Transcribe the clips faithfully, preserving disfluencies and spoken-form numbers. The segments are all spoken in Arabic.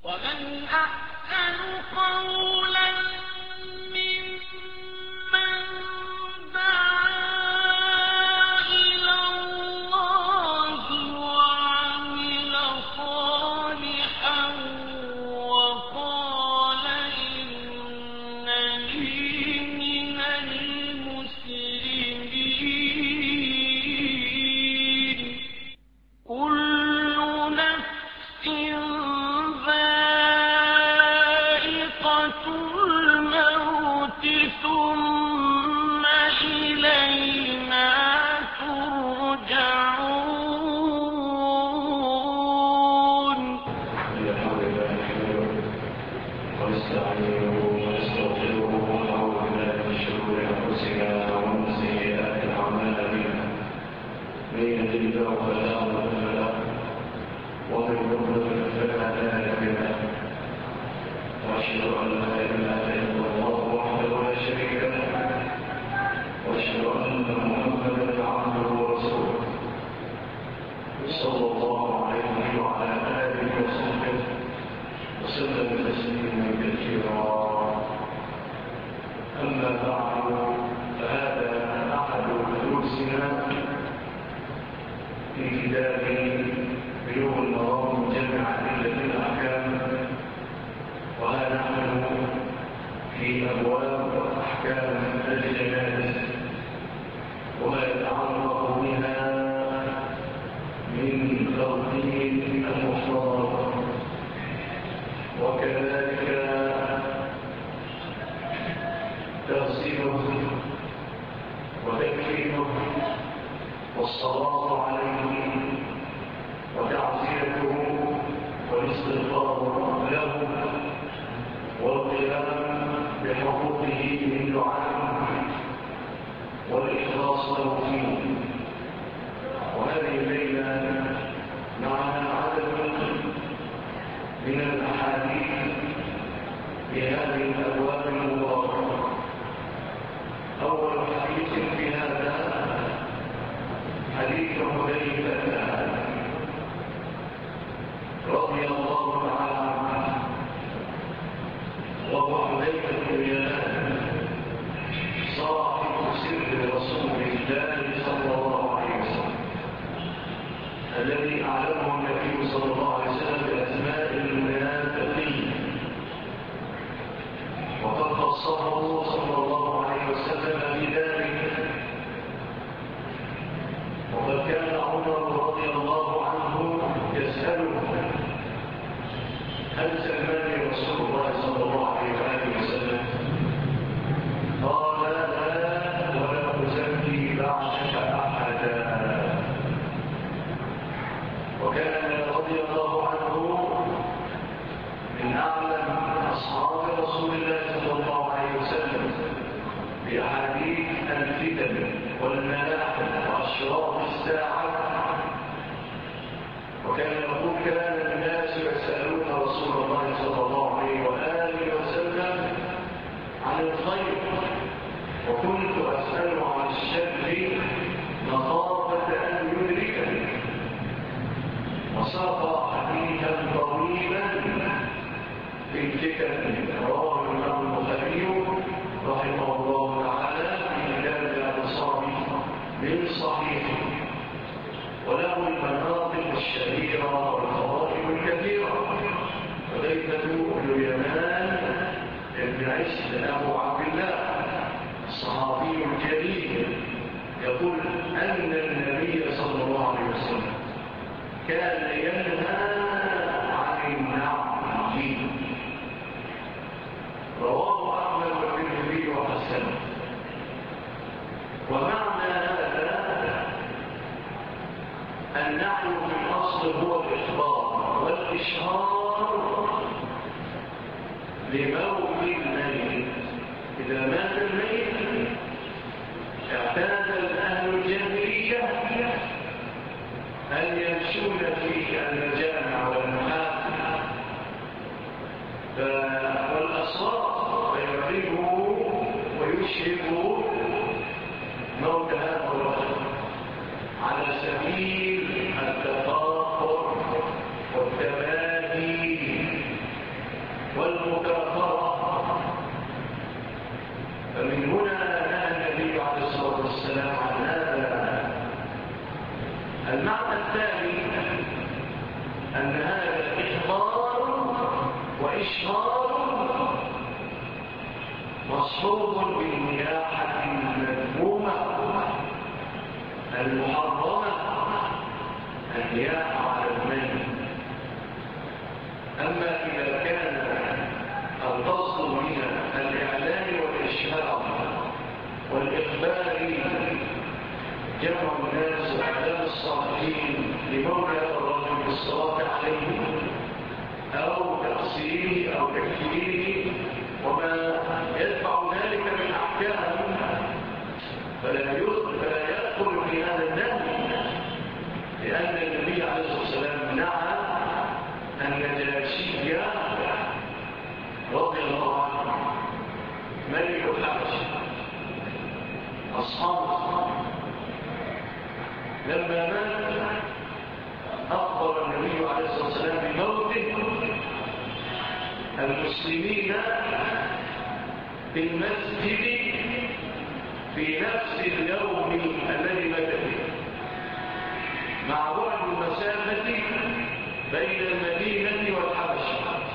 ومن أحسن قولا ممن دعا إلى الله وعمل صالحا وقال إنني من المسلمين. كل نفس ذائقة الموت ثم إلينا ترجعون. الحمد لله نحمده ونستعينه ونستغفره ونعوذ بالله من شرور أنفسنا ومن سيئات أعمالنا. من يهده الله فلا مضل له ومن يضلل فلا هادي له. وأشهد أن لا إله إلا الله وحده لا شريك له وأشهد أن محمدا عبده ورسوله صلى الله عليه وعلى آله وصحبه وسلم تسليما كثيرا. أما بعد فهذا أحد دروسنا في كتاب بلوغ المرام من جمع أدلة الأحكام، وها نحن في أبواب أحكام الجنائز وما يتعلق بها من ترتيب المحتضر وكذلك تغسيله وتكفينه والصلاة عليه وتعزيته والاستغفار له والقيام بحقوقه من دعائه والإخلاص له فيه. وهذه الليلة معنا عدد من الأحاديث في هذه الأبواب المباركة. أول حديث في هذا حديث حذيفة رضي الله تعالى عنه، وهو حذيفة بن اليمان صاحب سر رسول الله صلى الله عليه وسلم الذي أعلمه النبي صلى الله عليه وسلم بأسماء المنافقين، وقد خصه صلى الله عليه وسلم بذلك. وقد كان عمر رضي الله عنه يسأله هل سماني رسول الله صلى الله عليه وسلم؟ قال لا ولا أزكي بعدك أحدا. وكان رضي الله عنه من أعلم أصحاب رسول الله صلى الله عليه وسلم بأحاديث الفتن والملاحم وأشراط الساعة. وكان يقول كان الناس يسألون رسول الله صلى الله عليه وآله وسلم عن الخير وكنت أسأل عن الشر مخافة أن يدركني. وساق حديثا طويلا في الفتن رواه الإمام البخاري رحمه الله تعالى في كتاب الأبصار من صحيحه، وله المناقب الشهيرة والفضائل الكثيرة. حذيفة بن اليمان بن عيسى أبو عبد الله الصحابي الجليل يقول أن النبي صلى الله عليه وسلم كان ينهى عن النعي. رواه أحمد والترمذي وحسنه. ومعنى هذا النعي في الأصل هو الإخبار والإشهار لموت الميت. إذا مات الميت اعتاد الأهل الجاهلية أن يمشون في المجامع والمحافل والأصوات فيعرفوا ويشهدوا موت هذا الرجل على سبيل التفاخر والتباهي أن هذا إخبار وإشهار مصحوب بالنياحة المذمومة المحرمة، النياحة على الميت. أما إذا كان القصد من الإعلان والإشهار والإخبار جمع الناس وإعلام الصالحين لموضع الرجل بالصلاة عليه أو تقصيره أو تكفيره وما يدفع ذلك من أحكام، فلا يدخل في هذا النهي، لأن النبي عليه الصلاة والسلام نعى النجاشي رضي الله عنه ملك الحبش أصحابه لما مات أخبر النبي عليه الصلاة والسلام بموته المسلمين في المسجد في نفس اليوم الذي مات فيه، مع بعد المسافة بين المدينة والحبش،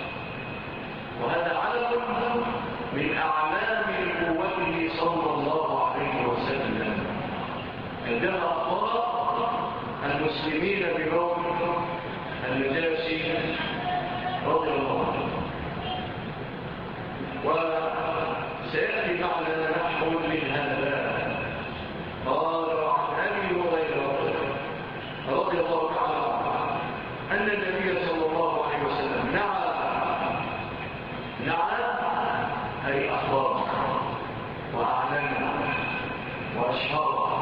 وهذا علم من أعلام قوته صلى الله عليه وسلم عندما أخبر المسلمين بموت النجاشي رضي الله عنه. وسيأتي معنا نحو من هذا. قال عن أبي هريرة رضي الله تعالى عنه أن النبي صلى الله عليه وسلم نعى نعى أي أخبار وأعلن وأشهر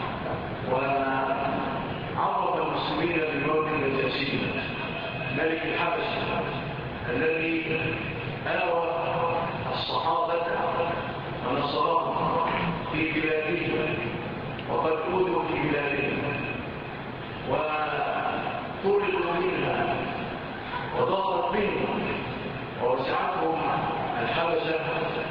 وعرف المسلمين بموت النجاشي ملك الحبش الذي آوى الصحابة ونصرهم في بلادهم وقد أوذوا في بلادهم وطردوا منها وضاقت منهم ووسعتهم الحبشة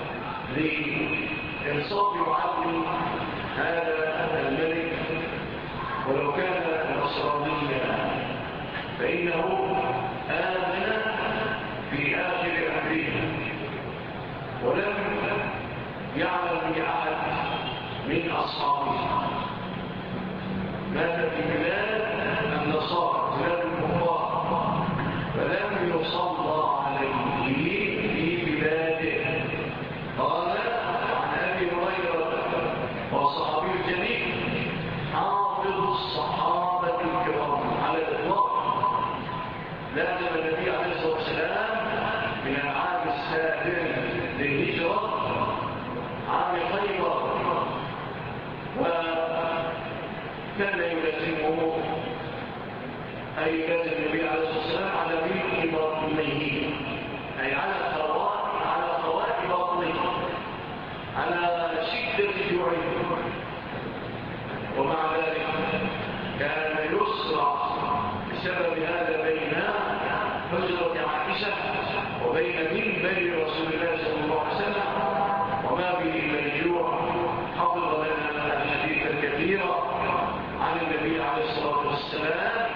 لإنصاف وعدل هذا الملك، ولو كان نصرانيا فإنه آمن في آخر أمره، ولم يعلم بأحد من أصحابه. مات في بلاد النصارى بلاد الكفار، فلم يصلى عليه في بلاده. قال عن أبي هريرة وصحابي الجليل حافظ الصحابة الكرام على الإطلاق، لازم النبي عليه الصلاة والسلام من العام السابع للهجرة عام خيبر، وكان يلازمه أي يلازم النبي عليه الصلاة والسلام على ملء بطنه، أي على خواء على خواء بطنه، على شدة جوعه. ومع ذلك كان يسرع بسبب هذا بين حجرة عائشة وبين منبر رسول الله صلى الله عليه وسلم، وما به من الجوع. حفظ لنا الحديث الكثير عن النبي عليه الصلاة والسلام،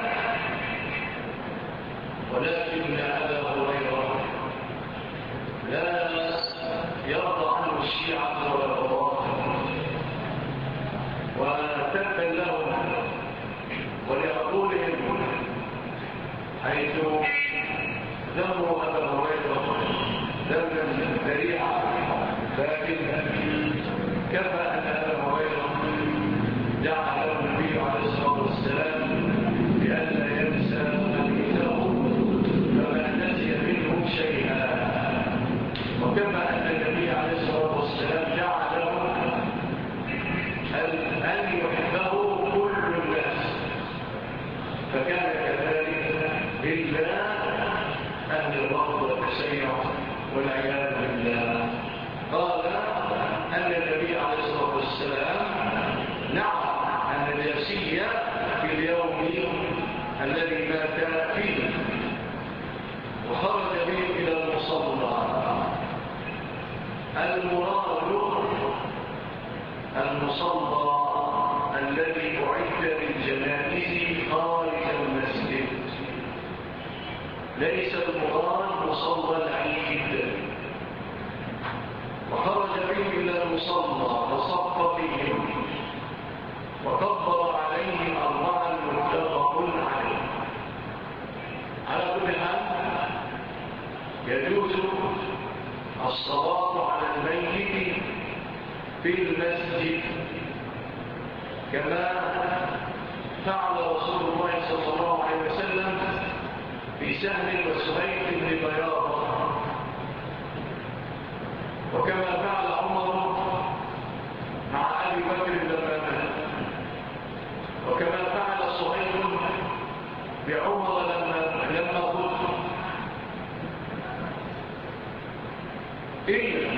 ولكن أبا هريرة لا يرضى عنه الشيعة ولا الرافضة، وتبا لهم ولعقولهم حيث ذموا أبا هريرة ذما ذريعا، لكن كفى أن أبا هريرة دعا له النبي عليه الصلاة والسلام بألا ينسى حديثه فما نسي منه شيئا، وكما أن النبي عليه الصلاة والسلام دعا له أن يحبه كل الناس، فكان كذلك إلا أهل الرفض والتشيع والعياذ بالله. قال أن النبي عليه الصلاة والسلام نعى النجاشي في اليوم الذي مات فيه، وخرج به إلى المصلى. المراد المصلى الذي أعد للجنائز خارج المسجد، ليس المراد مصلى العيد. وخرج بهم إلى المصلى وصف بهم وكبر عليهم أربعا متفق عليه. على كل حال يجوز الصلاة على الميت في المسجد كما فعل رسول الله صلى الله عليه وسلم في سهل وسهيل بن بياض، وكما فعل عمر مع أبي بكر لما مات، وكما فعل صهيب بعمر لما لما قتل. إلا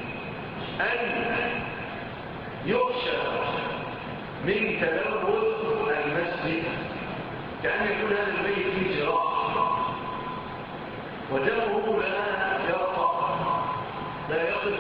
أن يخشى من تلوث المسجد، كأن يكون هذا البيت فيه جراح ودمه لا يرقى لا يقف،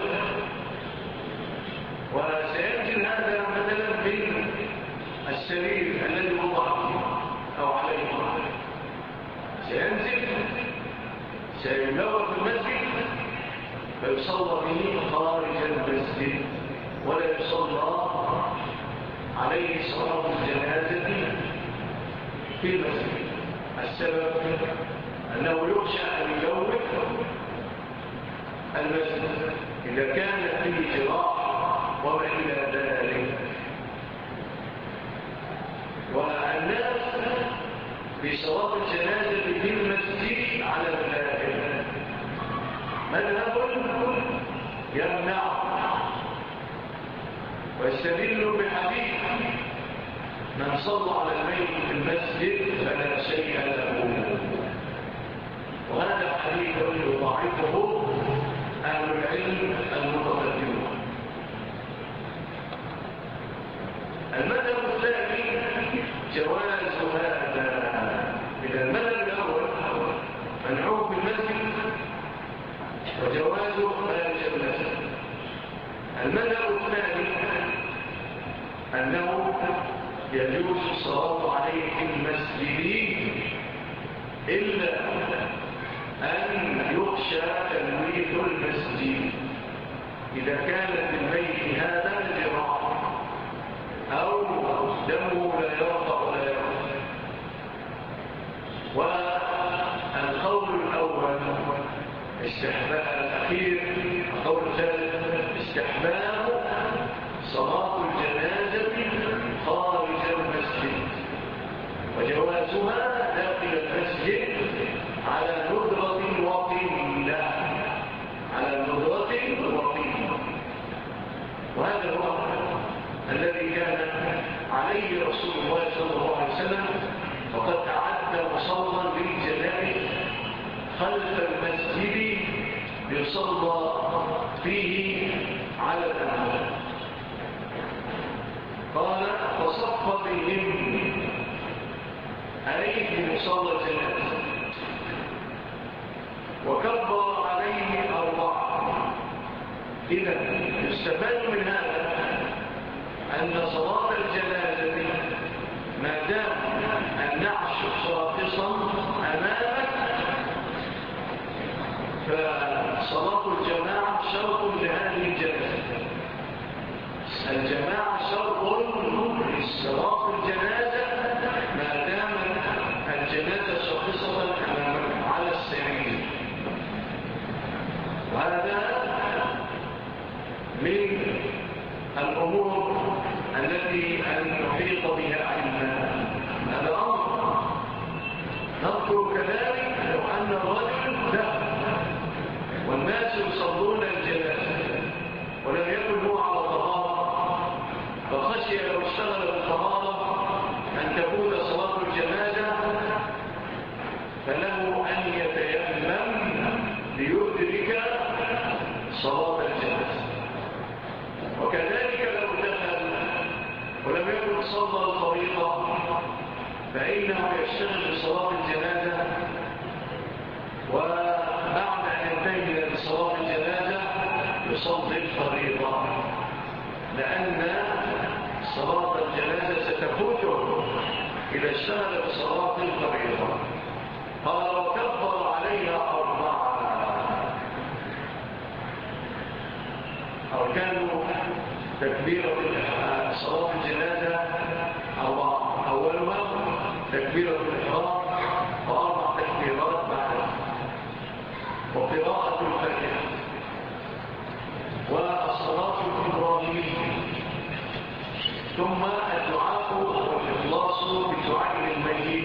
وسينزل هذا مثلا من السرير الذي وضع فيه أو عليه، سينزل سيلوث المسجد فيصلى به خارج المسجد، ولا يصلى عليه صلاة الجنازة في المسجد. السبب أنه يخشى أن يلوث المسجد إذا كان فيه جراح وما إلى ذلك. والناس في صلاة الجنازة في المسجد على مذاهب، مذهب يمنع ويستدل بحديث من صلى على الميت في المسجد فلا شيء له، وهذا حديث يضاعفه أهل العلم المتقدمون. المذهب الثاني جواز هذا. إذا المذهب الأول منعوه في المسجد وجوازه خارج المسجد. المذهب الثاني أنه يجوز الصلاة عليه في المسجد إلا أن يخشى تلويث المسجد إذا كان للميت هذا جراح أو دمه لا يرقى ولا يرقى. والقول الأول استحباب الأخير، القول الثالث استحباب صلاة الجنازة خارج المسجد وجوازها داخل المسجد على ندرة وقلة، على ندرة وقلة. وهذا هو الذي كان عليه رسول الله صلى الله عليه وسلم، وقد أعد مصلى للجنائز خلف المسجد يصلى فيه على الأموال. قال وصف بهم أي في مصلى الجنائز وكبر عليه أربعة. إذا يستفاد من هذا أن صلاة الجنازة ما دام النعش شاخصا أمامك فصلاة الجماعة شرط لهذه الجنازة. الجماعة شرط لصلاة الجنازة ما دام الجنازة شاخصة أمامك على السرير. وهذا من الأمور التي أن نحيط بها علما. هذا أمر نذكر كذلك لو أن الرجل ذهب والناس يصلون الجنازة ولم يكن هو على طهارة، فخشي لو اشتغل بالطهارة أن تكون صلاة الجنازة، فله أن يتيمم ليدرك صلاة الجنازة. وكذلك لو دخل ولم يكن صلى الفريضة فإنه يشتغل بصلاة الجنازة، وبعد أن ينتهي من صلاة الجنازة يصلي الفريضة، لأن صلاة الجنازة ستفوته إذا اشتغل بصلاة الفريضة. قال وكبر تكبيرة صلاة الجنازة أربعة، أولها تكبيرة الإحرام وأربع تكبيرات بعدها، وقراءة الفاتحة، والصلاة الإبراهيمية، ثم الدعاء والإخلاص بالدعاء للميت،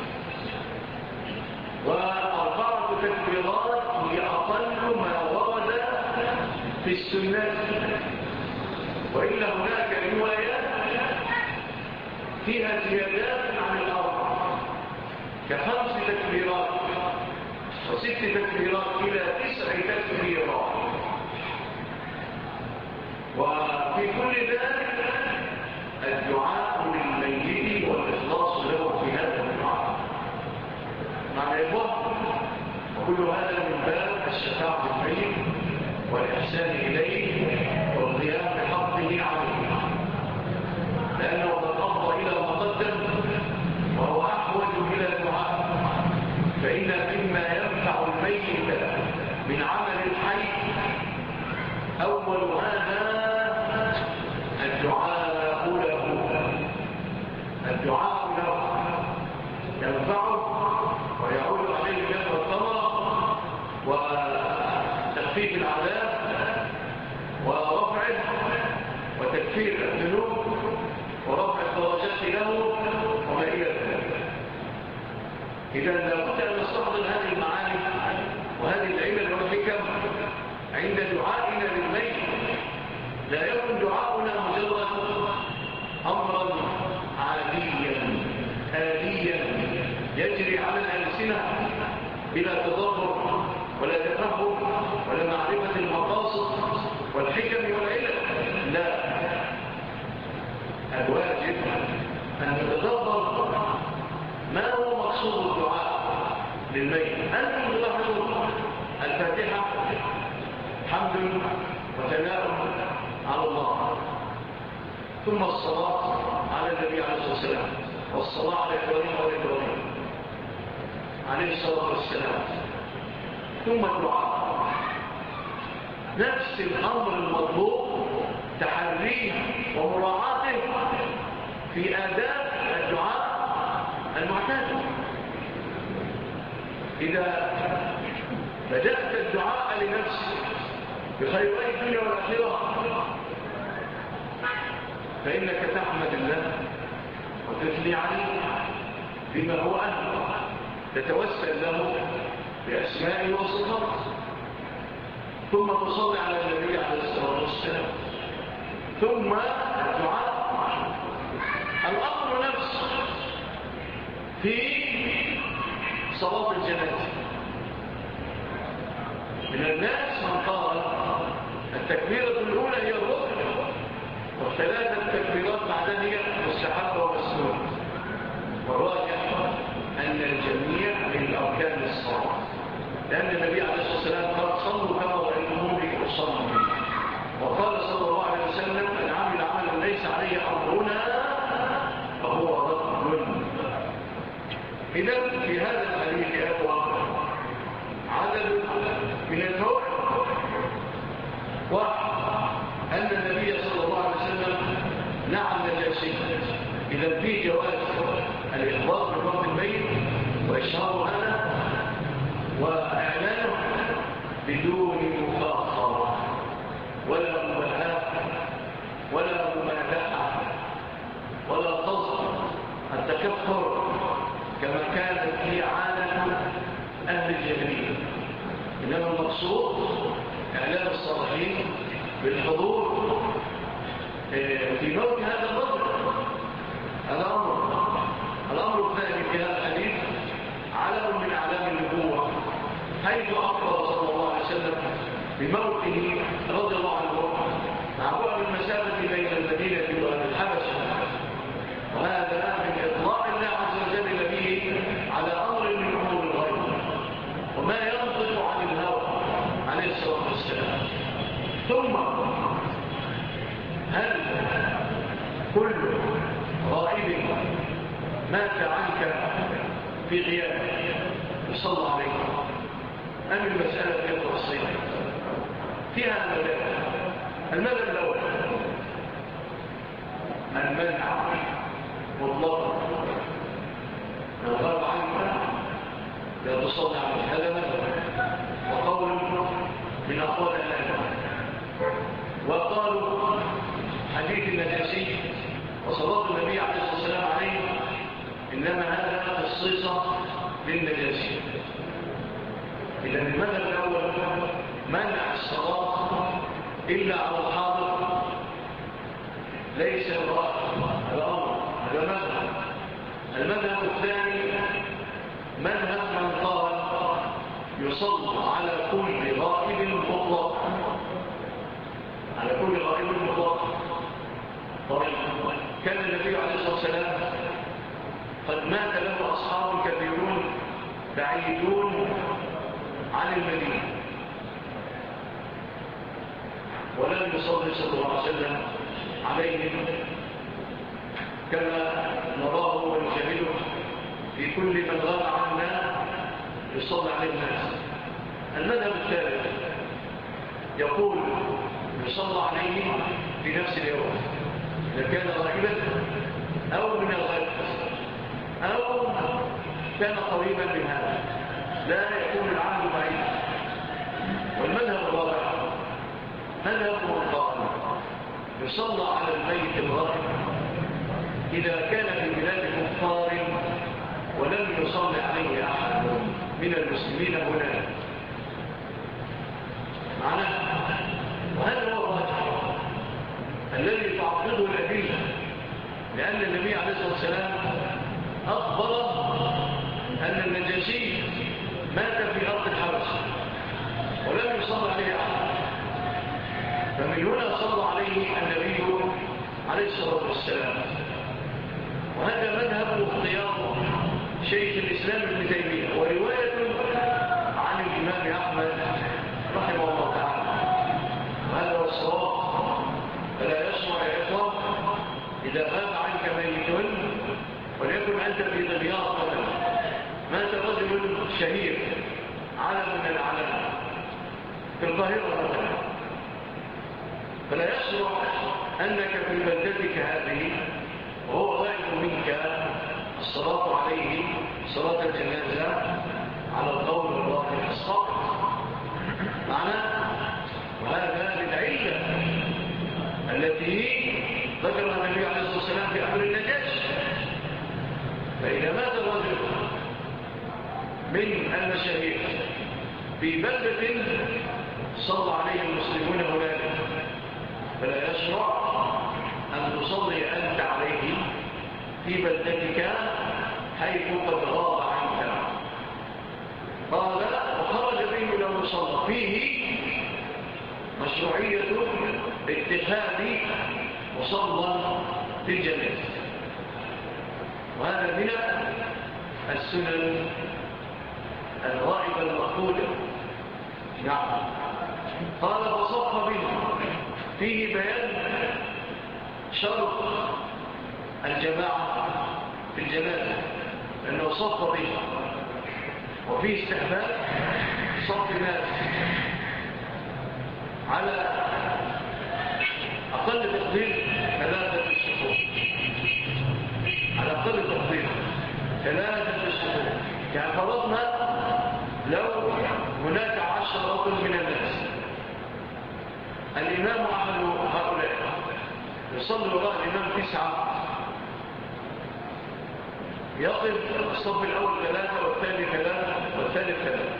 وأربعة تكبيرات هي أقل ما ورد في السنة، وإلا هناك روايات فيها زيادات عن الأربع كخمس تكبيرات وست تكبيرات إلى تسع تكبيرات. وفي كل ذلك الدعاء للميت والإخلاص له في هذا الدعاء معنى الوقت، وكل هذا من باب الشفاعة بالميت والإحسان إليه والقيام بحقه عليه، لأنه قد أفضى إلى ما قدم وهو أحوج إلى الدعاء. فإن مما ينفع الميت من عمل الحي أول هذا الدعاء له، الدعاء له ينفعه ويعود عليه نفع الثمرة وتخفيف العذاب ورفعه وتكفير الذنوب ورفع الدرجات له وما إلى ذلك. إذا لابد أن نستحضر هذه المعاني وهذه العلل والحكم عند دعائنا للميت. لا يكون دعاؤنا مجرد أمرا عاديا آليا يجري على الألسنة بلا تضرر ولا تفهم ولا معرفة المقاصد والحكم والعلل. لا، الواجب أن نتدبر ما هو مقصود الدعاء للميت. أنتم تلاحظون الفاتحة حمد وثناء على الله، ثم الصلاة على النبي عليه الصلاة والسلام، والصلاة على إبراهيم وإبراهيم عليه الصلاة والسلام، ثم الدعاء. نفس الأمر المطلوب تحريه ومراعاته في آداب الدعاء المعتاد. إذا بدأت الدعاء لنفسك بخيري الدنيا والآخرة فإنك تحمد الله وتثني عليه بما هو أهله، تتوسل له بأسمائه وصفاته، ثم تصلي على النبي عليه الصلاة والسلام، ثم الدعاء. الأمر نفسه في صلاة الجنازة. من الناس من قال التكبيرة الأولى هي الركن والثلاثة تكبيرات بعدها هي مستحبة ومسنونة، والراجح أن الجميع من أركان الصلاة، لأن النبي عليه الصلاة والسلام قال صلوا كما رأيتموني أصلي، وقال صلى الله عليه وسلم من عمل عملا ليس عليه أمرنا فهو رد. إذن في هذا الحديث أبواب عدد من الفوائد. واحد، أن النبي صلى الله عليه وسلم نعى النجاشي، إذا في جواز الإخبار بموت الميت وإشهار هذا وإعلانه بدون مفاخرة ولا مباهاة ولا ممادحة ولا قصد التكفر كما كانت هي عادة أهل الجاهلية. إنما المقصود إعلان الصالحين بالحضور في موت هذا الرجل. الأمر الأمر الثاني في هذا الحديث علم من أعلام النبوة، حيث أخبر صلى الله عليه وسلم بموته رضي الله عنه مع بعد المسافة بين المدينة والحبشة، وهذا من إطلاق الله عز وجل به على أمر من أمور الغيب وما ينطق عن الهوى عليه الصلاة والسلام. ثم هل كل غائب مات عنك في غيابه يصلى عليه أم المسألة في التفصيل؟ فيها المدى. المدى الأول المنع مطلقا لو غاب عنك لا تصلي على هذا مثلا، وقول من أقوال الأئمة. وقالوا حديث النجاشي وصلاة النبي عليه الصلاة والسلام عليه إنما هذا خصيصة للنجاشي. إذا المذهب الأول منع الصلاة إلا على الحاضر ليس الأمر، هذا مذهب. المذهب الثاني مذهب من قال يصلى على كل غائب مطلق، على كل غائب مطلق. طيب كان النبي عليه الصلاة والسلام قد مات له أصحاب كثيرون بعيدون عن المدينة ولم يصلي صلى الله عليه وسلم عليهم كما نراه ونشاهده في كل من غاب عنا يصلي عليه الناس. المذهب الثالث يقول يصلى عليه في نفس اليوم إذا كان غائبا أو من الغد أو كان قريبا من هذا، لا يكون العهد بعيدا. والمذهب الرابع مذهب القائل يصلى على الميت الغائب إذا كان في بلاد كفار ولم يصلي عليه أحد من المسلمين هناك معناه. وهذا هو الراجح الذي تعضده الأدلة، لأن النبي عليه الصلاة والسلام أخبر أن النجاشي مات في أرض الحبشة ولم يصلى عليه أحد، فمن هنا صلى عليه النبي عليه الصلاة والسلام. وهذا مذهب واختيار شيخ الإسلام ابن تيمية ورواية عن الإمام أحمد رحمه الله تعالى، وهذا هو الصواب. فلا يشرع يا إخوة إذا غاب عنك ميت وليكن أنت في دمياط مثلا مات رجل شهير علم من العلم في القاهرة مثلا، فلا يشرع أنك في بلدتك هذه وهو غائب منك الصلاة عليه صلاة الجنازة على القول الراجح الصحيح معنى. وهذا للعلة التي ذكرها النبي عليه الصلاة والسلام في أمر النجاشي. فإذا مات الرجل من المشاهير في بلدة صلى عليه المسلمون هناك فلا يشرع أن تصلي أنت عليه في بلدتك حيث قد غاب عنك. قال وخرج به لو صلى فيه مشروعية اتخاذ مصلى في الجنة، وهذا من السنن الغائبة المفقودة. نعم. قال فصف به فيه بيان شرط الجماعة في الجنازة لأنه صف به، وفيه استحباب صف الناس على أقل تقدير ثلاثة الصفوف، على أقل تقدير ثلاثة الصفوف. يعني فرضنا لو هناك عشر رجل من الناس، الإمام أحد هؤلاء يصلي وراء الإمام تسعة، يقف الصف الأول ثلاثة والثاني ثلاثة والثالث ثلاثة،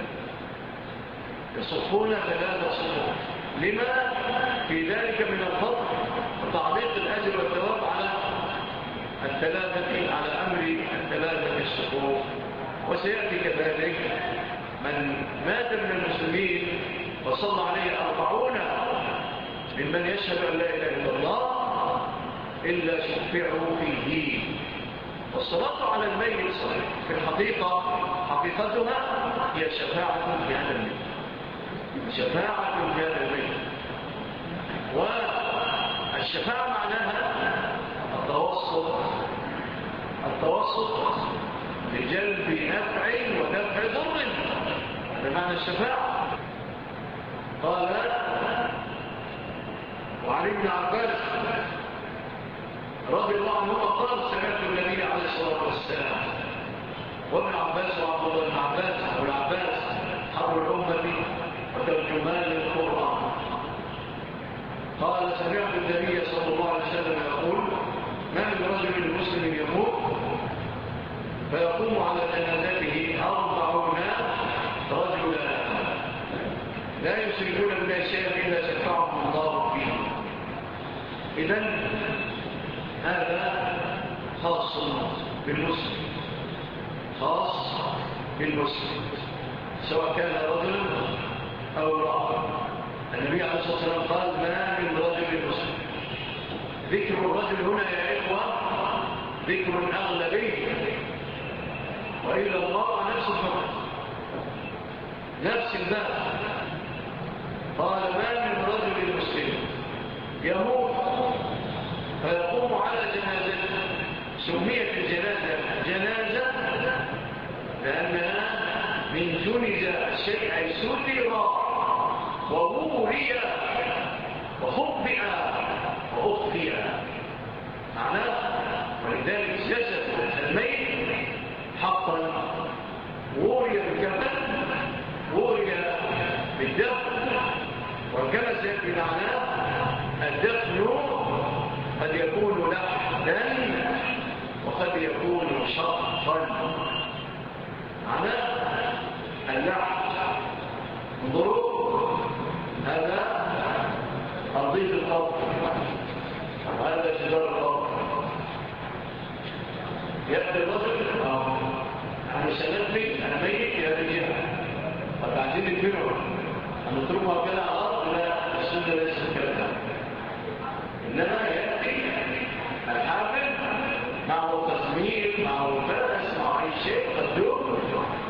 يصفون ثلاثة صفوف. لما في ذلك من الفضل وتعليق الأجر والثواب على الثلاثة، على أمر الثلاثة الصفوف. وسيأتي كذلك من مات من المسلمين وصلى عليه أربعون ممن يشهد أن لا إله إلا الله إلا شفعوا فيه. والصلاة على الميت في الحقيقة حقيقتها هي شفاعة في هذا الميت، شفاعة في هذا الميت. والشفاعة معناها التوسط، التوسط لجلب نفع ودفع ضر، هذا معنى الشفاعة. قال وعن ابن عباس رضي الله عنه قال سمعت النبي عليه الصلاة والسلام وابن عباس وعبد الله بن عباس وابن عباس حبر الأمة وترجمان للقرآن قال سمعت النبي صلى الله عليه وسلم يقول ما من رجل مسلم يموت فيقوم على جنازته أربعون رجلا لا يشركون بالله شيئا إلا شفعهم الله فيه. إذن هذا خاص بالمسلم خاص بالمسلم سواء كان رجل أو امرأة. النبي عليه الصلاة والسلام قال ما من رجل مسلم. ذكر الرجل هنا يا إخوة ذكر أغلبي، وإلى المرأة نفس الفرق نفس الباب. قال ما من رجل مسلم يموت فيقوم على جنازته. سميت الجنازة جنازة لأنها من جنز الشيء أي ستر وبوري وخبئ وأخفئ معناه. ولذلك جسد الميت حقا وري بالكفن وري بالدفن، وكما سيأتي بمعناه الدفن قد يكون لحدا وقد يكون شطا. معناه اللحد انظروا هذا أرضية القبر وهذا جدار القبر. يأتي الرجل يعني سنبني الميت في هذه الجهة قد عايزين الفنور أن نتركها كده على الأرض. لا السنة ليست كده، إنما يأتي الحافل معه تسمير معه فرس معه أي شيء قد يؤمن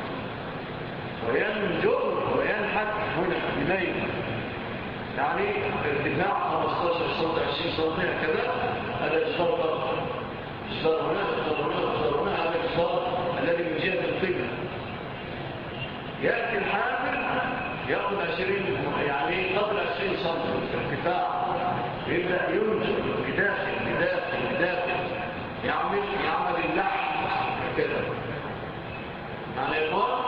وينجر وينحت هنا بليل يعني ارتفاع خمستاشر سنتي عشرين سنتي كذا. هذا جدار ضرب جدار هنا جدار هنا جدار هنا. هذا الجدار الذي من جهة القبلة. يأتي الحافل يأخذ عشرين يعني قبل عشرين سنتي ارتفاع، يبدأ ينجر بداخل بداخل بداخل يعمل يعمل اللحم كذا يعني يقول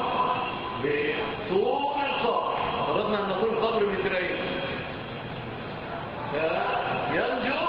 بطول القبر. فرضنا أن نقول قبر مترين فينجر،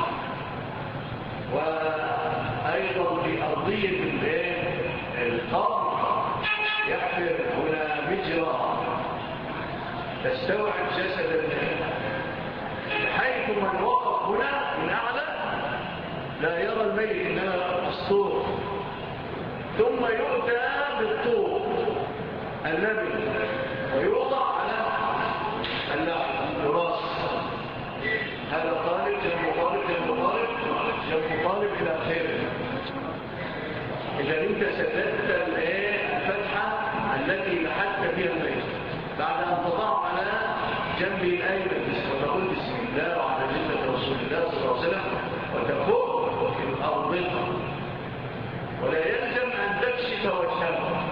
وأيضا في أرضية القبر يحفر هنا مجرى تستوعب جسد الميت بحيث من وقف هنا من أعلى لا يرى الميت إنما الصور. ثم يؤتى بالطور النبي ويوضع على الراس. هذا طالب جنب طالب جنب طالب جنب طالب إلى آخره. إذا أنت سددت الفتحة التي لحدت فيها الميت بعد أن تضع على جنب الأيمن وتقول بسم الله وعلى جنة رسول الله صلى الله عليه وسلم وتفوق في الأرض، ولا يلزم أن تكشف وجهه.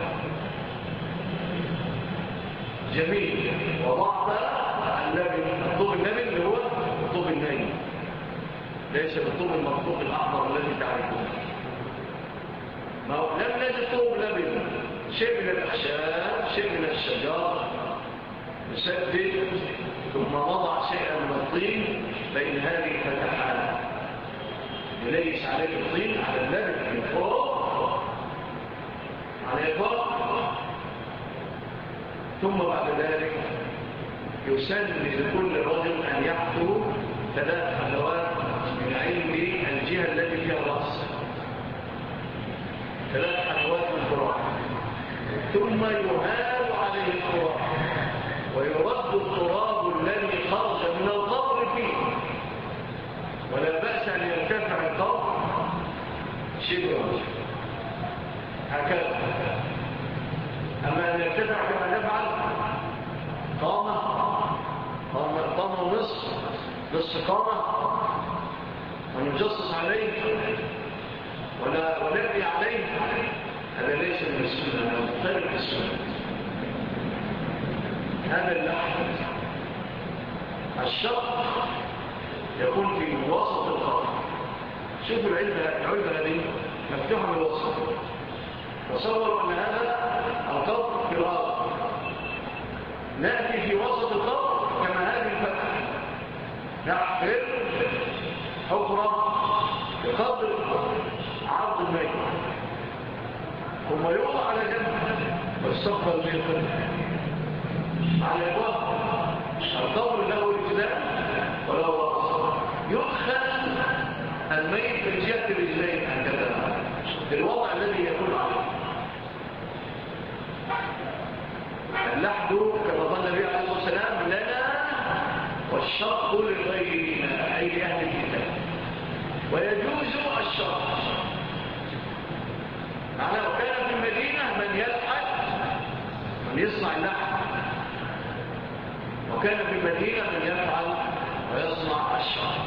جميل. وضعت النبي الطوب النبي اللي هو الطوب النبي ليس بالطوب المرطوب الأحمر الذي تعرفونه. ما هو لم نجد طوب نبي، شيء من الأخشاب شيء من الشجار نسدد ثم نضع شيئا من الطين بين هذه الفتحات يليس عليه الطين على النبي من فوق على فوق. ثم بعد ذلك يسن لكل رجل أن يحثو ثلاث حلوات من علم الجهة التي فيها الرأس، ثلاث حلوات من التراب، ثم يهال عليه التراب ويرد التراب الذي خرج من القبر فيه. ولا بأس أن يرتفع القبر شبرا هكذا. أما أن يرتفع كما نفعل قامة قامة قامة ونصف نصف قامة ونجصص عليه ولا ونبني عليه، هذا ليس من السنة، هذا مختلف السنة. هذا اللحم الشق يكون في وسط القبر، شوفوا العلبة العلبة هذه مفتوحة من الوسط، تصوروا أن هذا القبر في الأرض، نأتي في وسط القبر كما هذه الفتحة نحفر حفرة بقدر عرض الميت، ثم يوضع على جنب واستقبل من الفتحة على الوقت. القبر له رجلان وله رأس، يدخل الميت من جهة الرجلين هكذا بالوضع الذي يكون عليه. اللحد كما ظن النبي عليه الصلاة والسلام لنا والشق لغيرنا أي لأهل الكتاب، ويجوز الشق. معناه كان في المدينة من يلحد من يصنع اللحد، وكان في المدينة من يفعل ويصنع الشق.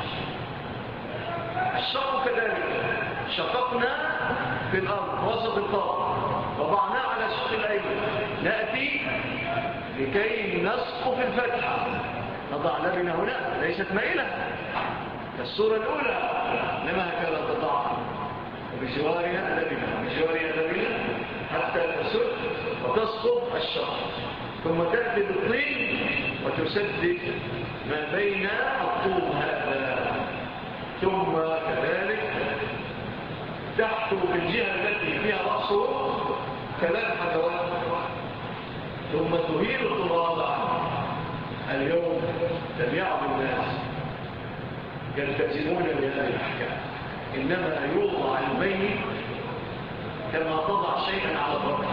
الشق كذلك شققنا في الأرض وسط القبر وضعناه على الشق الأيمن، نأتي لكي نسقط الفتحة، نضع لبنة هنا ليست مائلة كالصورة الأولى، لما هكذا تضعها وبجوارها لبنة بجوارها لبنة حتى تسد وتسقط الشق، ثم تأتي بالطين وتسدد ما بين الطوب هذا، ثم كذلك تحت في الجهة التي فيها رأسه ثلاث حدوات، ثم تهيل التراب عنه. اليوم لم يعد الناس يلتزمون بهذه الأحكام، إنما يوضع الميت كما تضع شيئا على الرأس.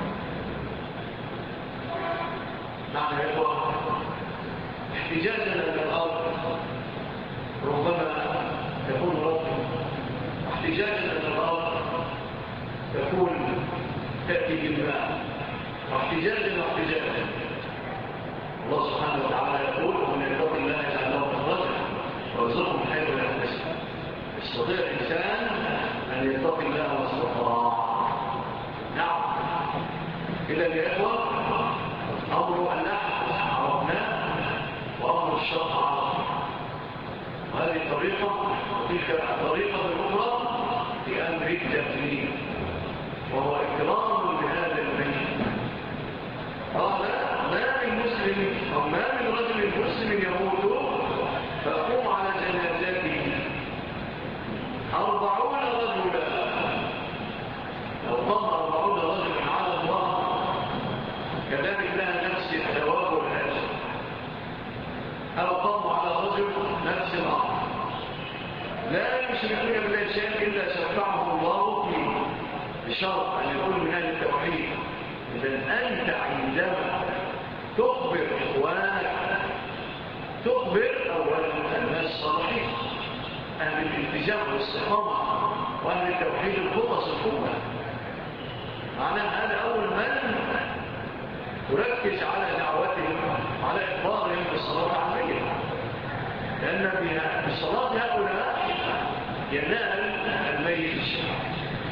معنى يا إخوة احتجاجنا للأرض ربما تكون رفض، واحتجاجنا للأرض تكون تأتي بالماء، واحتجاجنا واحتجاجنا. الله سبحانه وتعالى يقول ومن يتق الله يجعل له مخرجا ويرزقه من حيث لا يحتسب. يستطيع الإنسان أن يتق الله ما استطاع. نعم، إذا يا إخوة أمر اللحم عرفناه وأمر الشرع عرفناه، وهذه طريقة وتلك الطريقة الأخرى في أمر التفليل وهو إكرام لهذا الميت. قال ما من مسلم أو ما من رجل مسلم يموت فأقوم على جنازته أربعون رجلا، لو قام أربعون رجلا على الله كذلك لها نفس الثواب والأجر، أو قاموا على رجل نفس الأمر لا يشركون بالله شيئا إلا شفعه الله فيه بشرط أن يكون من أهل التوحيد. إذن أنت عندما تخبر إخوانك تخبر أولا الناس الصالحين أهل الالتزام والاستقامة وأهل التوحيد الخلص الأولى. معناه هذا أول من تركز على دعوتهم وعلى إخبارهم بالصلاة عليه، لأن بالصلاة هؤلاء ينال الميت الشرع.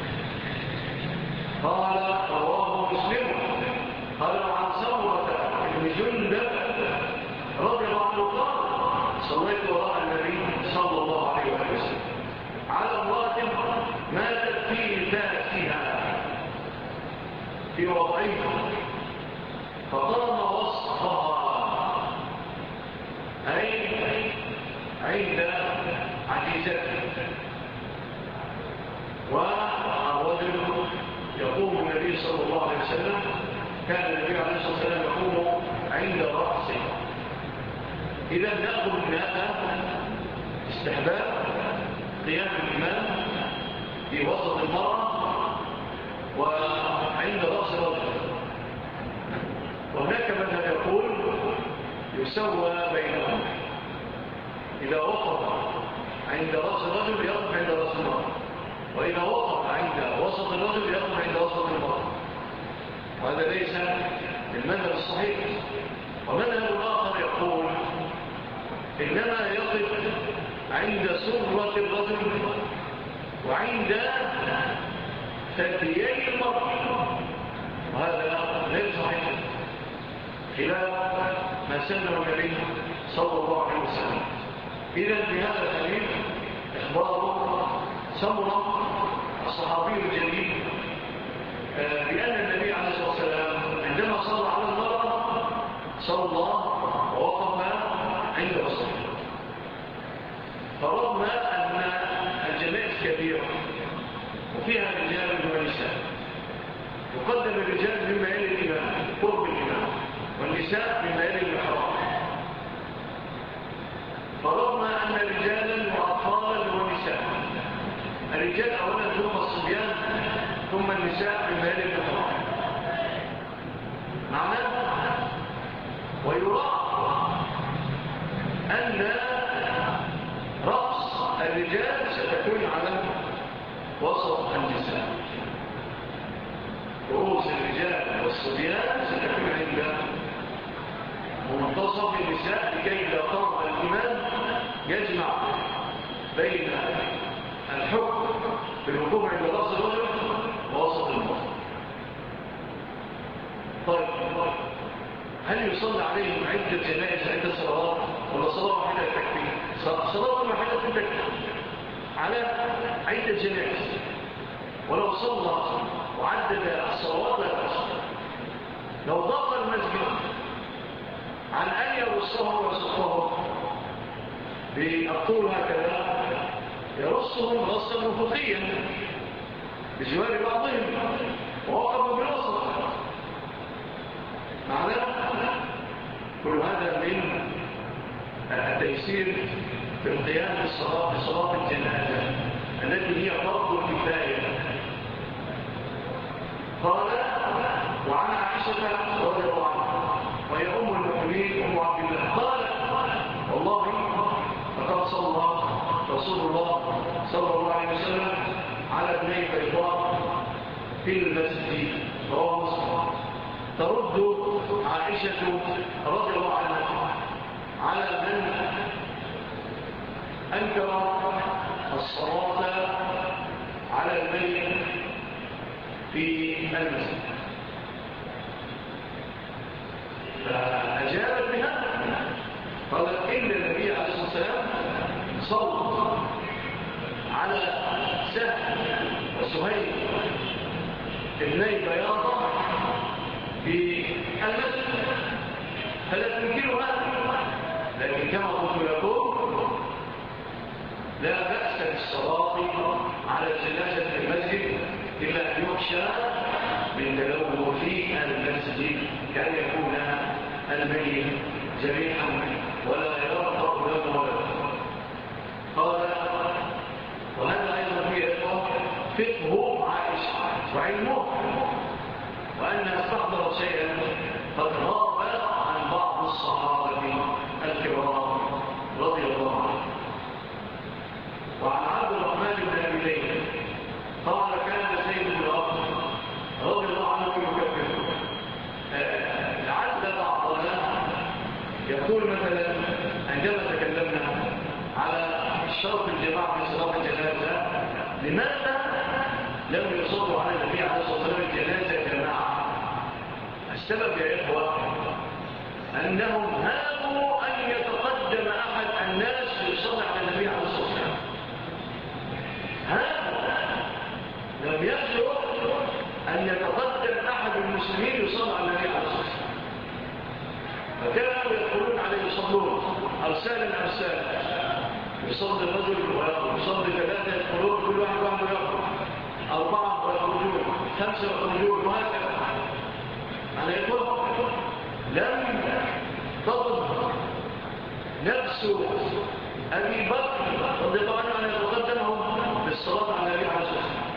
قال رواه مسلم قال عن سمرة بن جندب رضي الله عنه قال صليت وراء النبي صلى الله عليه وسلم على امرأة ماتت في نفاسها في وضعها فقام وصفها أي عند عجيزته، والرجل يقوم النبي صلى الله عليه وسلم كان النبي عليه الصلاة والسلام يقوم عند رأسه. إذا نأخذ من هذا استحباب قيام الإمام في وسط المرأة وعند رأس الرجل، وهناك من يقول يسوى بينهم، إذا وقف عند رأس الرجل يقف عند رأس المرأة، وإذا وقف عند وسط الرجل يقف عند وسط المرأة، وهذا ليس المذهب الصحيح. ومذهب الآخر يقول إنما يقف عند سرة الرجل وعند ثديي المرأة، وهذا غير صحيح خلاف ما سنه النبي صلى الله عليه وسلم. إذن في هذا الحديث إخبار سمرة الصحابي الجليل بأن النبي عليه الصلاة والسلام عندما صلى على المرأة صلى ووقف عند وسطه، فرغم أن الجنائز كبيرة وفيها رجال ونساء، يقدم الرجال مما يلي الإمام قرب الإمام، والنساء مما يلي المحراب. فرغم أن رجالا وأطفالا ونساء، الرجال أولا ثم الصبيان ثم النساء مما يلي المحراب، معناه ويراعى أن رأس الرجال ستكون على وسط النساء، رؤوس الرجال والصبيان ستكون عند منتصف النساء، لكي لا طرق الإمام يجمع بين الحكم بالوقوف عند رأس الرجل ووسط المرأة. طيب هل يصلى عليهم عدة جنائز عدة صلوات ولا صلاة واحدة تكفي؟ صلاة واحدة تكفي على عدة جنائز، ولو صلى وعدد الصلوات لا تأثر. لو ضاق المسجد عن أن يرصهم ويصفهم بالطول هكذا، يرصهم رصا أفقيا بجوار بعضهم ووقف بالوسط، معناه كل هذا من التيسير في القيام بالصلاة بصلاة الجنازة التي هي فرض الكفاية. قال وعن عائشة رضي الله عنها وهي أم المؤمنين أم عبد الله قال والله لقد صلى رسول الله صلى الله عليه وسلم على ابني بيضاء في المسجد، رواه مسلم. ترد عائشة رضي الله عنها على من أنكر الصلاة على الميت في المسجد، فأجابت بها قالت إن النبي عليه الصلاة والسلام صلى على سهل وسهيل ابني بياضة في المسجد فلا تنكرها، لكن كما قلت لكم لا بأس بالصلاة على جنازة في المسجد إلا أن يخشى من تلوه في المسجد كأن يكون الميت جريحا ولا يرفع له ولا. قال وهذا أيضا في فقه عائشة وعلمه وأنها استحضرت شيئا قد غاب عن بعض الصحابة الكرام رضي الله عنهم. وعن عبد الرحمن بن أبي ليلى قال كان زيد بن أرقم رضي الله عنه يكفر. لعل بعضنا يقول مثلا عندما تكلمنا على شرط الجماعة في صلاة الجنازة لماذا لم يصلوا على النبي عليه الصلاة والسلام الجنازة جماعة؟ السبب يا إخوة أنهم هابوا أن يتقدم أحد الناس ليصلي على النبي عليه الصلاة والسلام، هابوا لم يجرؤ أن يتقدم أحد المسلمين يصلي على النبي عليه الصلاة والسلام، فكانوا يدخلون عليه يصلون أرسالا أرسالا، يصلي الرجل ويصلي ثلاثة يدخلون كل واحد واحد يخرج، أربعة ويخرجون، خمسة ويخرجون، وهكذا. أنا يقول لم تضب نفس أبي بكر رضي الله عنه أن يتقدمهم بالصلاة على النبي عليه الصلاة والسلام.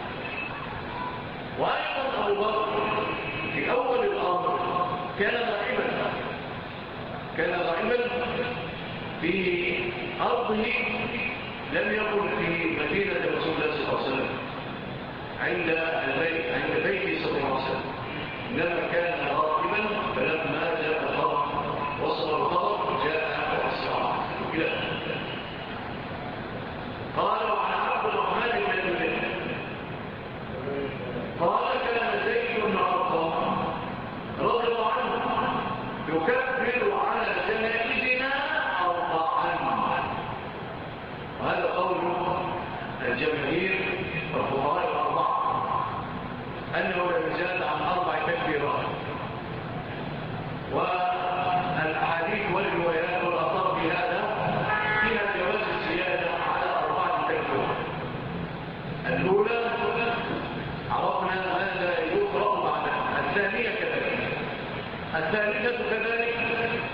وأيضا أبو بكر في أول الأمر كان غائبا كان غائبا في أرضه، لم يكن في مدينة رسول الله صلى الله عليه وسلم عند البيت عند بيته صلى الله عليه وسلم، إنما كان غائبا. فلما جاء الخبر وصل الخبر جاء وأسرع إلى قال وعن عبد الرحمن بن أبي ليلى قال كان زيد بن أرقم رضي الله عنه يكبر على جنائزنا أربعا، وهذا قول الجماهير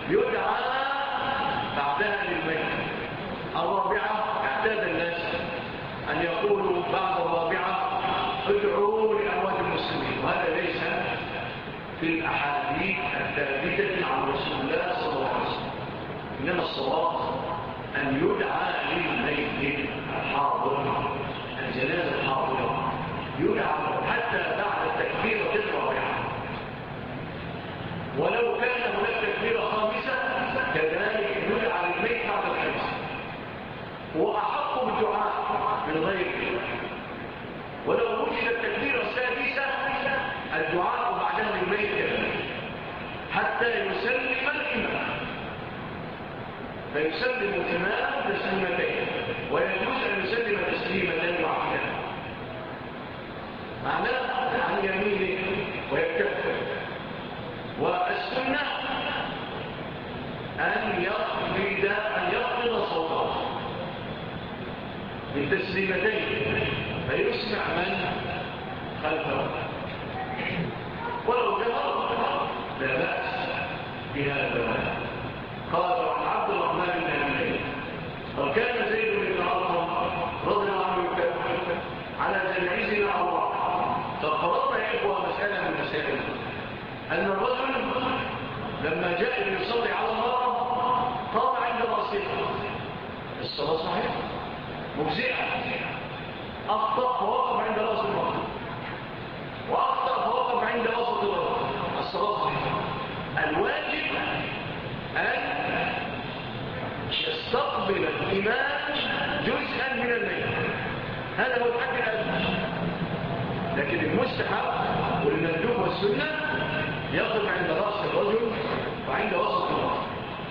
يدعى بعدها للميت. الرابعة اعتاد الناس أن يقولوا بعد الرابعة ادعوا لأموات المسلمين، وهذا ليس في الأحاديث الثابتة عن رسول الله صلى الله عليه وسلم. إنما الصواب أن يدعى للميت الحاضر، الجنازة الحاضرة يدعى حتى بعد التكبيرة الرابعة، ولو كان هناك تكبيرة خامسة كذلك يدعى للميت بعد الخامسة، هو أحق بالدعاء من غيره. ولو وجد التكبيرة السادسة الدعاء بعدها للميت كذلك حتى يسلم الإمام، فيسلم الإمام تسليمتين، ويجوز أن يسلم تسليمة واحدة معناه عن يمينه ويكفر. والسنة أن يخفض أن يخفض صوته بالتسليمتين فيسمع من خلفه، ولو جهر لا بأس بهذا. قال عن عبد الرحمن بن أمين قال كان زيد بن أرقم رضي الله عنه يكفر على جنائزنا الله، فقررنا يقوى مسألة من مسائل أن الرجل لما جاء يصلي على المرأة قام عند رأسه، الصلاة صحيحة مجزئة، أخطأ فوقف عند رأس المرأة، وأخطأ فوقف عند وسط الأرض، الصلاة صحيحة. الواجب أن يستقبل الإمام جزءا من الميت، هذا هو الحد الأدنى. لكن المستحب والمندوب والسنة يقف عند رأس الرجل وعند وسط الأرض.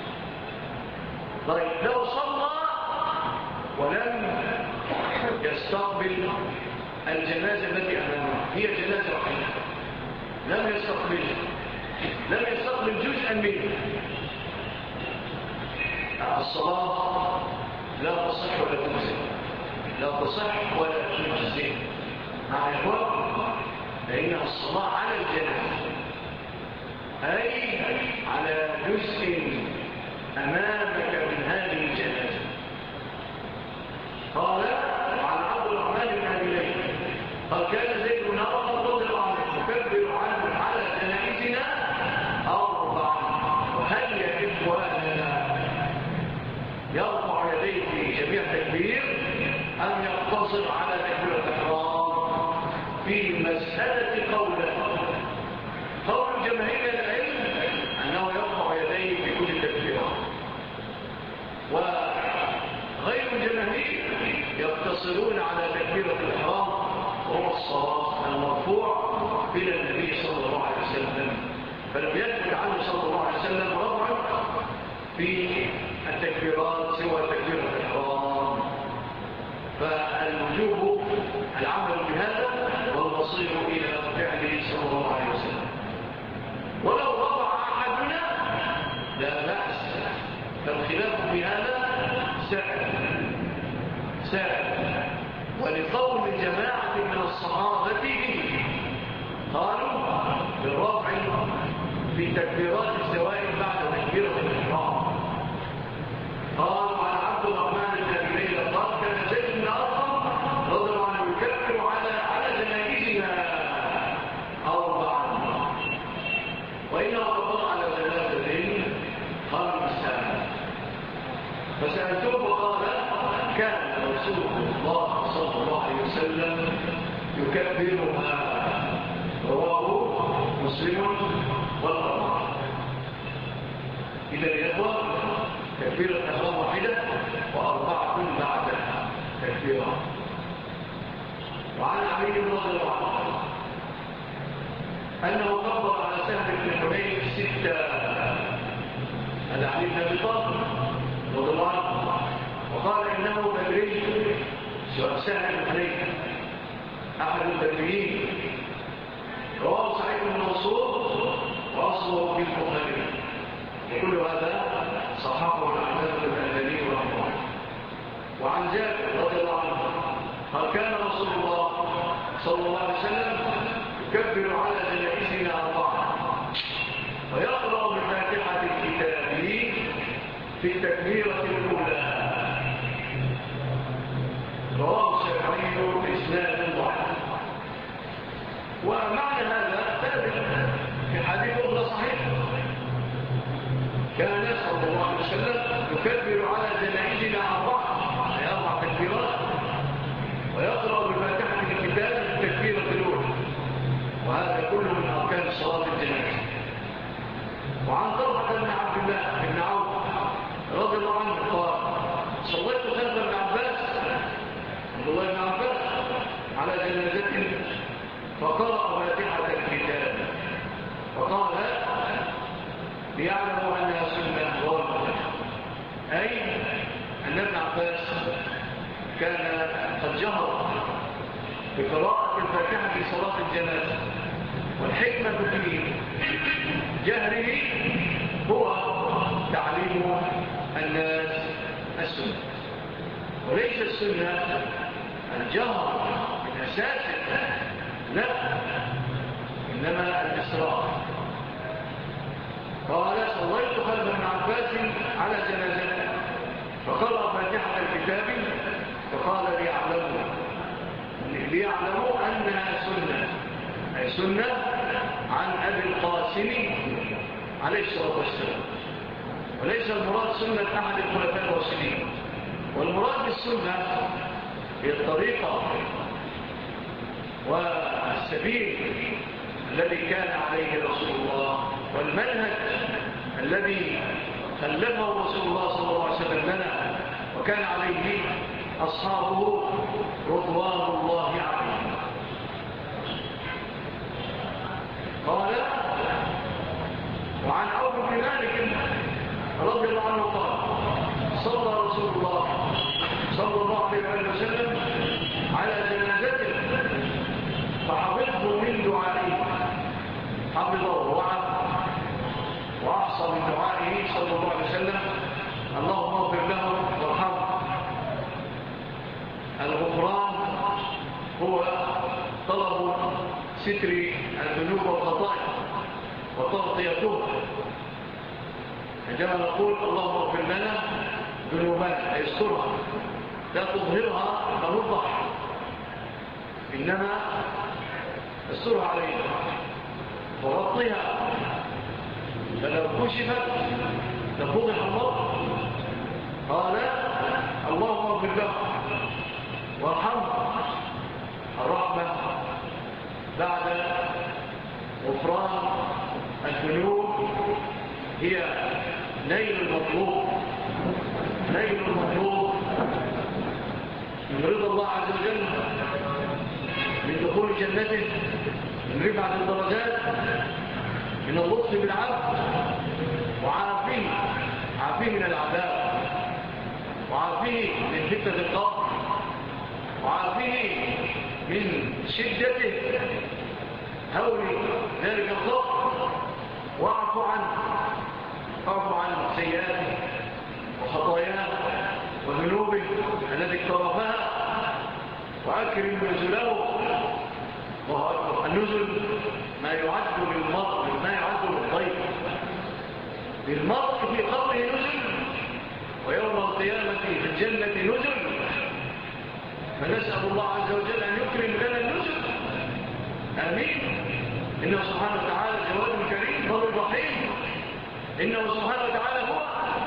طيب لو صلى ولم يستقبل الجنازة التي أمامه، هي جنازة وحيدة، لم يستقبلها، لم يستقبل جزءا منه، الصلاة لا تصح ولا تجزئ، لا تصح ولا تجزئ مع الإخوة، لأنها الصلاة على الجنازة أي على جزء أمامك من هذه الجنازة. قال عن عبد الرحمن بن أبي قال كان زيد بن أرقم رضي الله عنه يكبر على جنائزنا أربعا، وهل يا إخواننا يرفع يديه في جميع تكبير أم يقتصر على تكبير الإحرام؟ في مسألة قوله قول جماهير العلم أنه يرفع يديه في كل تكبيرات، وغير الجماهير يقتصرون على تكبيرة الإحرام، وهو الصواب المرفوع إلى النبي صلى الله عليه وسلم، فلم يثبت عنه صلى الله عليه وسلم رفع في التكبيرات سوى تكبيرة الإحرام. فالوجوب العمل بهذا والمصير إلى فعله صلى الله عليه وسلم. ولو رفع أحدنا لا بأس، فالخلاف في هذا سائل سائل ولقول جماعة من الصحابة قالوا بالرفع في تكبيرات الزوائد بعد تكبيرة الإحرام. قالوا عن عبد الرحمن بن أبي ليلى قال كان زيد بن أرقم رضي الله عنه يكبر على على جنائزنا أربعا، وإنه كبر على جنازتين خمسة. فسألته فقال كان رسول الله صلى الله عليه وسلم يكبرها، رواه مسلم والأربعة. إذا الإخوة تكبيرة الإحرام واحدة وأربعة بعدها تكبيرات. وعن علي بن رضي الله عنه أنه كبر على سهل بن حنين ستة، هذا علي بن أبي طالب رضي الله عنه، وقال إنه بدري سهل بن حنين أحد البدريين، رواه سعيد بن منصور وأصله في البخاري، وكل هذا صححه العلامة الألباني رحمه الله. وعن جابر رضي الله عنه قال كان رسول الله صلى الله عليه وسلم يكبر على جنائزنا أربعة ويقرأ بفاتحة الكتاب في التكبيرة الأولى. رواه الشافعي بإسناد ضعيف. ومعنى هذا ثابت في حديث أخرى صحيح، كان صلى الله عليه وسلم يكبر على جنائزنا أربعة أي أربع تكبيرات، ويقرأ بفاتحة الكتاب في التكبيرة الأولى، وهذا كله من أركان صلاة الجنائز. وعن طلحة بن عبد الله بن عوف رضي الله عنه قال: صليت خلف ابن عباس عبد الله بن عباس على جنازته فقرأ فاتحة الكتاب فقال: ليعلموا أنها سنة وواجب، أي أن ابن عباس كان قد جهر بقراءة الفاتحة في صلاة الجنازة، والحكمة في جهره هو تعليم الناس السنة، وليس السنة الجهر من أساسه، لا، إنما الإسراء. قال: صليت خلف ابن عباس على جنازته فقرأ فاتحة الكتاب فقال: ليعلموا ليعلموا أنها سنة، أي سنة عن أبي القاسم عليه الصلاة والسلام، وليس المراد سنة أحد الخلفاء الراشدين. والمراد بالسنة هي الطريقة والسبيل الذي كان عليه رسول الله، والمنهج الذي خلفه رسول الله صلى الله عليه وسلم لنا وكان عليه أصحابه رضوان الله عليهم. قال: وعن عوف بن مالك رضي الله عنه قال: صلى رسول الله صلى الله عليه وسلم على جنازته فحفظه من دعائه، حفظه وعظه وأحصى من دعائه صلى الله عليه وسلم: اللهم اغفر له وارحمه. الغفران هو طلب ستر الذنوب والخطايا وتغطيتها، عندما نقول اللهم اغفر لنا ذنوبنا يسترها، لا تظهرها فنفضح، إنما استرها علينا وغطيها، فلو كشفت لفضح الله. قال: اللهم اغفر له وارحمه. الرحمة بعد غفران الذنوب هي نيل المطلوب، نيل المطلوب من رضا الله عز وجل، من دخول جنته، من رفعة الدرجات، من اللطف بالعبد، وعافيه عافيه من العذاب، وعافيه من فتنة القبر، وعافيه من شدته هول ذلك القبر، واعف عنه، واعف عن سيئاته وخطاياه وذنوبه التي اقترفها، وأكرم نزله. النزل ما يعد للمرء، ما يعد للضيف. للمرء في قبره نزل، ويوم القيامة في الجنة نزل، فنسأل الله عز وجل أن يكرم لنا النزل، آمين. إنه سبحانه وتعالى جواد كريم بر رحيم، إنه سبحانه وتعالى هو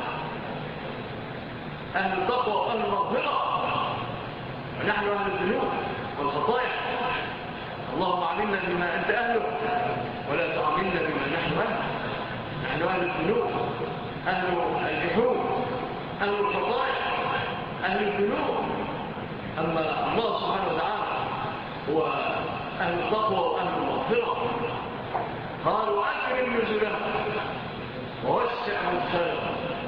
أهل التقوى وأهل المغفرة، ونحن أهل الذنوب والخطايا. اللهم علمنا بما أنت أهله ولا تعاملنا بما نحن أهله. نحن أهل الذنوب، أهل الجحود، أهل الخطايا، أهل الذنوب. أما الله سبحانه وتعالى هو أهل التقوى وأهل المغفرة. قال: وأكرم نزله ووسع مدخله.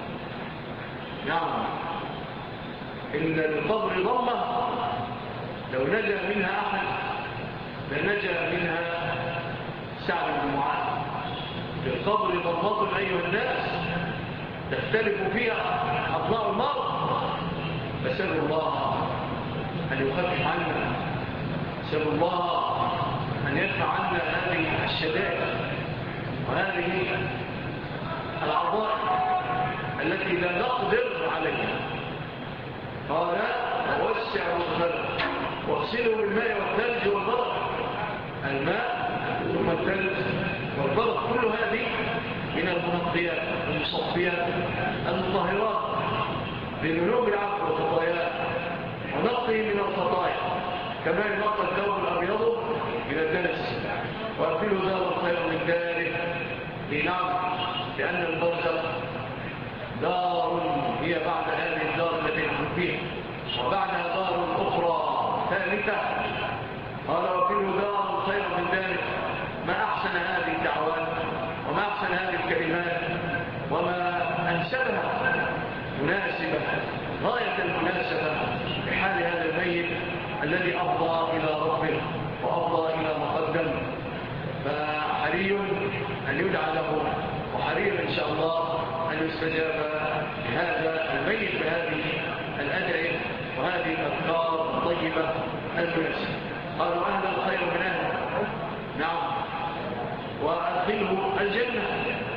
نعم، إن القبر ضمة لو نجا منها أحد لنجا منها سعد بن معاذ. في القبر ضمة أيها الناس تختلف فيها أضلاع المرء، فسأل الله أن يخفف عنا، سأل الله أن يدفع عنا هذه الشدائد وهذه العظائم التي لا نقدر عليها. قال ووسع مدخله واغسله بالماء والثلج والبرد. الماء ثم الثلج والبرد كل هذه من المنقيات المصفيات المطهرات لذنوب العبد وخطاياه، ونقيه من الخطايا كما ينقى الثوب الابيض من الدنس، وأدخله دار خير من داره. لنعم لأن البرزخ دار هي بعد هذه الدار التي نحن فيها، وبعدها دار أخرى ثالثة. قال وأدخله دار خير من داره. ما أحسن هذه الدعوات وما أحسن هذه الكلمات وما أنسبها مناسبة غاية المناسبة بحال هذا الميت الذي أفضى إلى ربه وأفضى إلى مقدم. فحري أن يدعى له، وحري إن شاء الله أن يستجاب هذا الميت بهذه الأدعية وهذه الأذكار الطيبة المناسبة. قالوا أهل الخير من أهل، نعم، وأدخله الجنة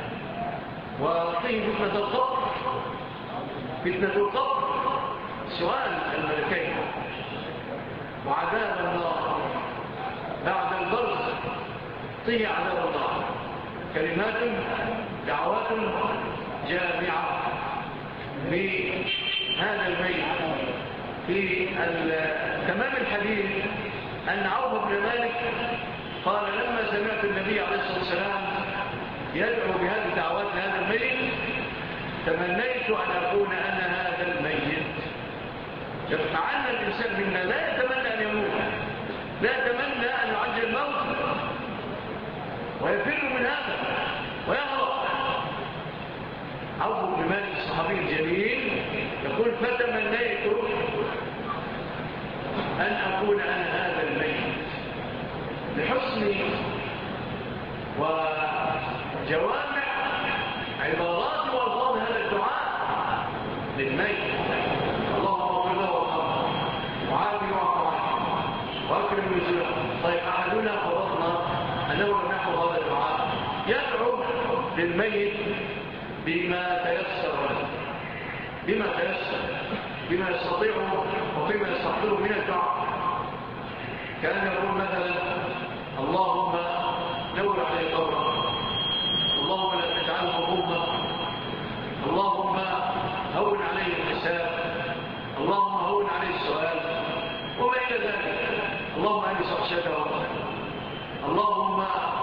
وقيه فتنة القبر. فتنة القبر سؤال الملكين وعذاب النار بعد البرزخ، قيه عذاب النار. كلمات دعوات جامعة لهذا الميت. في تمام الحديث أن عوف بن مالك قال لما سمعت النبي عليه الصلاة والسلام يدعو بهذه الدعوات لهذا الميت تمنيت أن أكون أنا هذا الميت. مع أن الإنسان منا لا يتمنى أن يموت، لا يتمنى أن يعجل الموت ويفر من هذا ويهرب. عوف بن مالك الصحابي الجليل يقول فتمنيت أن أكون أنا هذا الميت لحسن وجوامع عبارات والفاظ هذا الدعاء للميت. اللهم اغفر له وارحمه وعافه واعف عنه واكرم نزله. طيب احدنا فرضنا انه لم يحفظ هذا الدعاء يدعو للميت بما تيسر له، بما تيسر، بما يستطيعه وبما يستحضره من الدعاء. كان يقول مثلا اللهم نور عليه قبره، اللهم لا تجعله غمه، اللهم هون عليه الحساب، اللهم هون عليه السؤال وما إلى ذلك. اللهم أنس وحشته، اللهم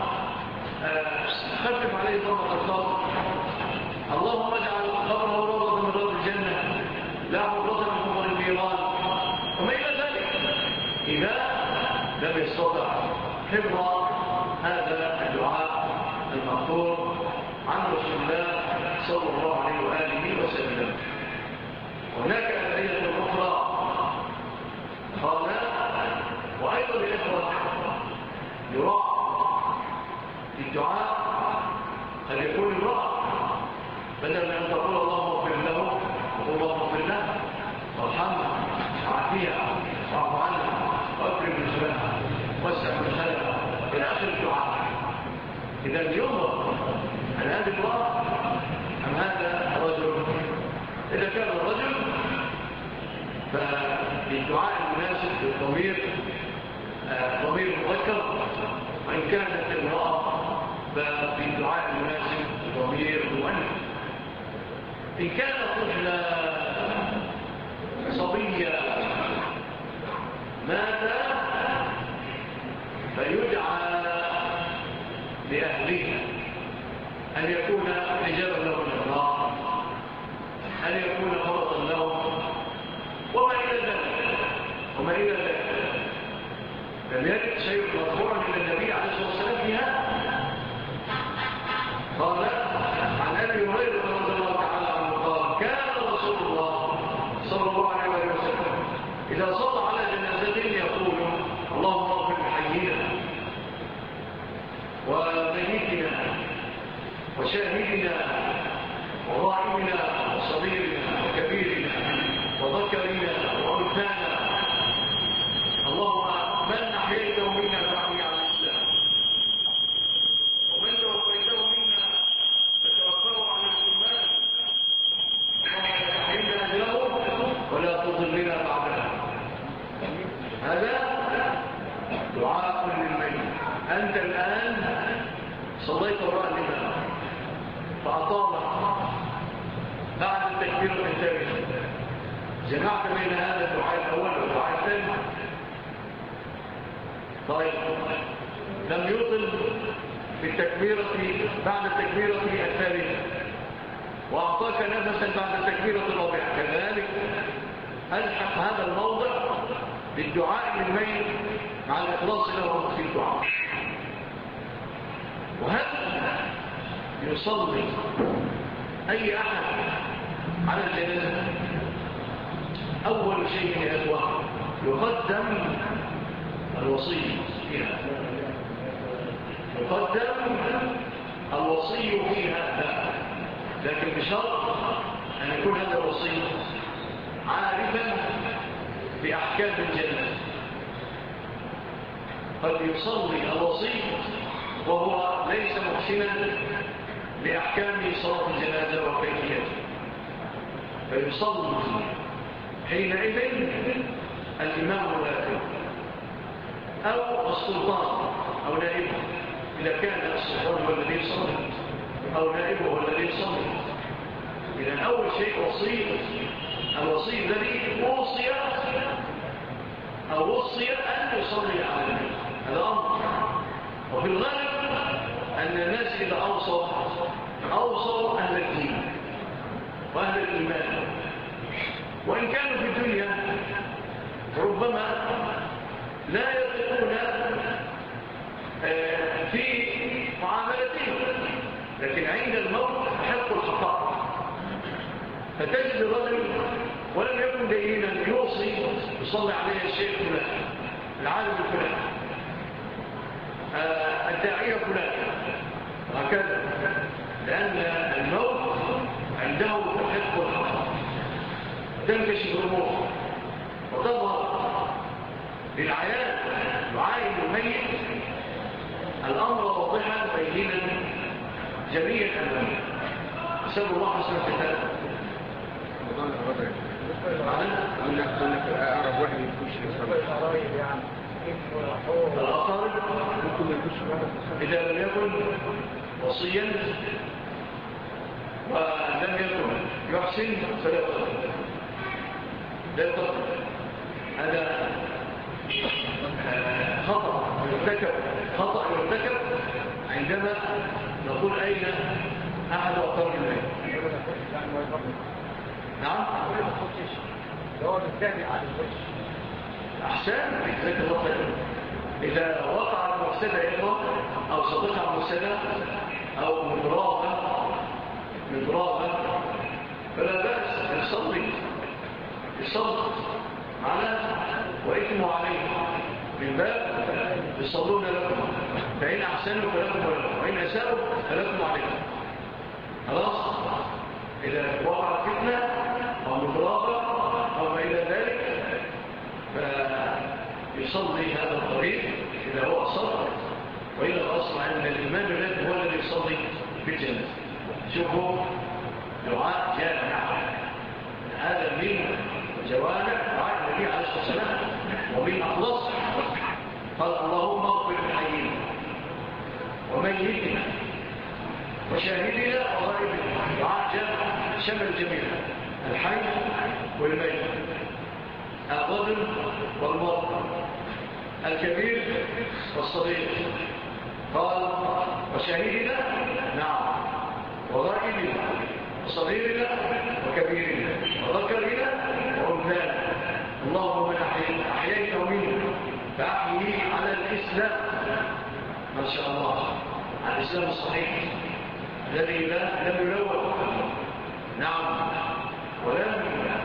خفف عليه ضمة القبر، اللهم اجعل قبره روضة من رياض الجنة لا حفرة من حفر النيران وما إلى ذلك. إذا لم يستطع حفظ هذا الدعاء المأثور عن رسول الله صلى الله عليه وآله وسلم. هناك أدعية أخرى قال وأيضا الإخوة يراعى الدعاء قد يكون امرأة بدل من أن تقول اللهم اغفر له وقول اللهم اغفر له وارحمها وعافيها واعف عنها واكرم نزلها واسع مدخلها إلى آخر الدعاء. إذا ينظر هل هذه المرأة أم هذا الرجل. إذا كان الرجل فالدعاء المناسب للضمير ضمير مذكر، وإن كانت المرأة فالدعاء المناسب ضمير مؤنث. إن كان طفلا صبيا مات فيدعى لأهله أن يكون حجابا له من النار، أن يكون فرضا له وما إلى ذلك وما إلى ذلك. لم يرد شيء مرفوع من النبي عليه الصلاة والسلام في هذا. قال عن أبي هريرة رضي الله تعالى عنه قال كان رسول الله صلى الله عليه وسلم إذا صلى على جنازة يقول اللهم اغفر لحينا وميتنا وشاهدنا هذا دعاء للميت. أنت الآن صليت وراء الإمام فأطال بعد التكبير الثاني، جمعت بين هذا الدعاء الأول والدعاء الثاني. طيب لم يطل في التكبيرة بعد التكبيرة الثالثة وأعطاك نفسا بعد التكبيرة الرابعة، كذلك ألحق هذا الموضع بالدعاء للميت مع الإخلاص له في الدعاء. وهل يصلي أي أحد على الجنازة؟ أول شيء يا أخوة يقدم الوصي فيها، يقدم الوصي فيها، لا. لكن بشرط أن يكون هذا الوصي عارفا بأحكام الجنازة. قد يصلي الوصي وهو ليس محسنا لأحكام صلاة الجنازة وكيفيتها، فيصلي حينئذ الإمام الآخر أو السلطان أو نائبه، إذا كان السلطان هو الذي يصلي أو نائبه هو الذي يصلي. إذن أول شيء وصي، الوصي الذي وصي أو وصي أن يصلي على النبي، هذا أمر. وفي الغالب أن الناس إذا أوصوا أوصوا أهل الدين وأهل الإيمان، وإن كانوا في الدنيا ربما لا يثقون في معاملتهم، لكن عند الموت حق الخطأ. فتجد الرجل ولم يكن دينا يوصي يصلي عليه الشيخ فلان، العالم الفلان، الداعية فلان، وهكذا، لأن الموت عنده تحق الخطأ، تنكشف الأمور وتظهر للعيان يعاين الميت الأمر واضحا بينا جميع أمامه. أسأل الله حسن الختام. أعرف واحد يخش الأقارب إذا لم يكن وصيا ولم يكن يحسن فلا يقتل، لا يقتل. هذا خطأ يرتكب، خطأ يرتكب عندما نقول أين أحد أقارب الميت. نعم هو بالتالي على الوجه أحسن ذلك الله خير. إذا وقع المفسدة أيضا أو صدقها المفسدة أو مضرابة مضرابة فلا بأس يصلي يصلي على وإثمه عليه من باب يصلون لكم، فإن أحسنوا فلكم ولكم، وإن أساءوا فلكم عليكم. خلاص. إذا وقع فتنة أو مضرابة أو ما إلى ذلك فيصلي هذا الطريق إذا هو أصر، وإلى الأصل أن الإمام الذي هو الذي يصلي في الجنة. شوفوا دعاء جامع، هذا من جوامع دعاء النبي عليه الصلاة والسلام ومن أخلص. قال اللهم اغفر لحينا وميتنا وشاهدنا وغائبنا. دعاء جامع شمل الجميع، الحي والميت، الرجل والمرأة، الكبير والصغير. قال وشاهدنا نعم وغائبنا وصغيرنا وكبيرنا وذكرنا وأنثانا. اللهم من أحييته منا فأحييه على الإسلام، ما شاء الله، على الإسلام الصحيح الذي لم يلوث نعم ولم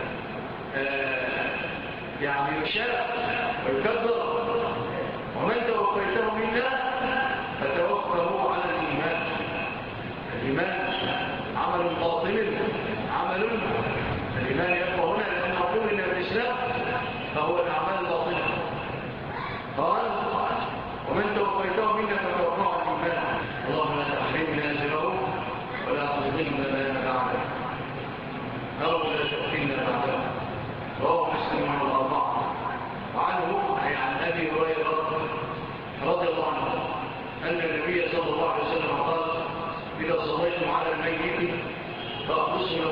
آه يعني يشاء ويكبر. ومن توفيته منا فتوفه على الإيمان. الإيمان عمل باطل، عمل الإيمان يبقى هنا لأن نقول إن الإسلام فهو الأعمال الباطلة. قال ومن توفيته منا فتوفه على الإيمان. اللهم لا تحرمنا أجره ولا تظلمنا بعده أو لا تؤتنا بعده. رواه مسلم والأربعة.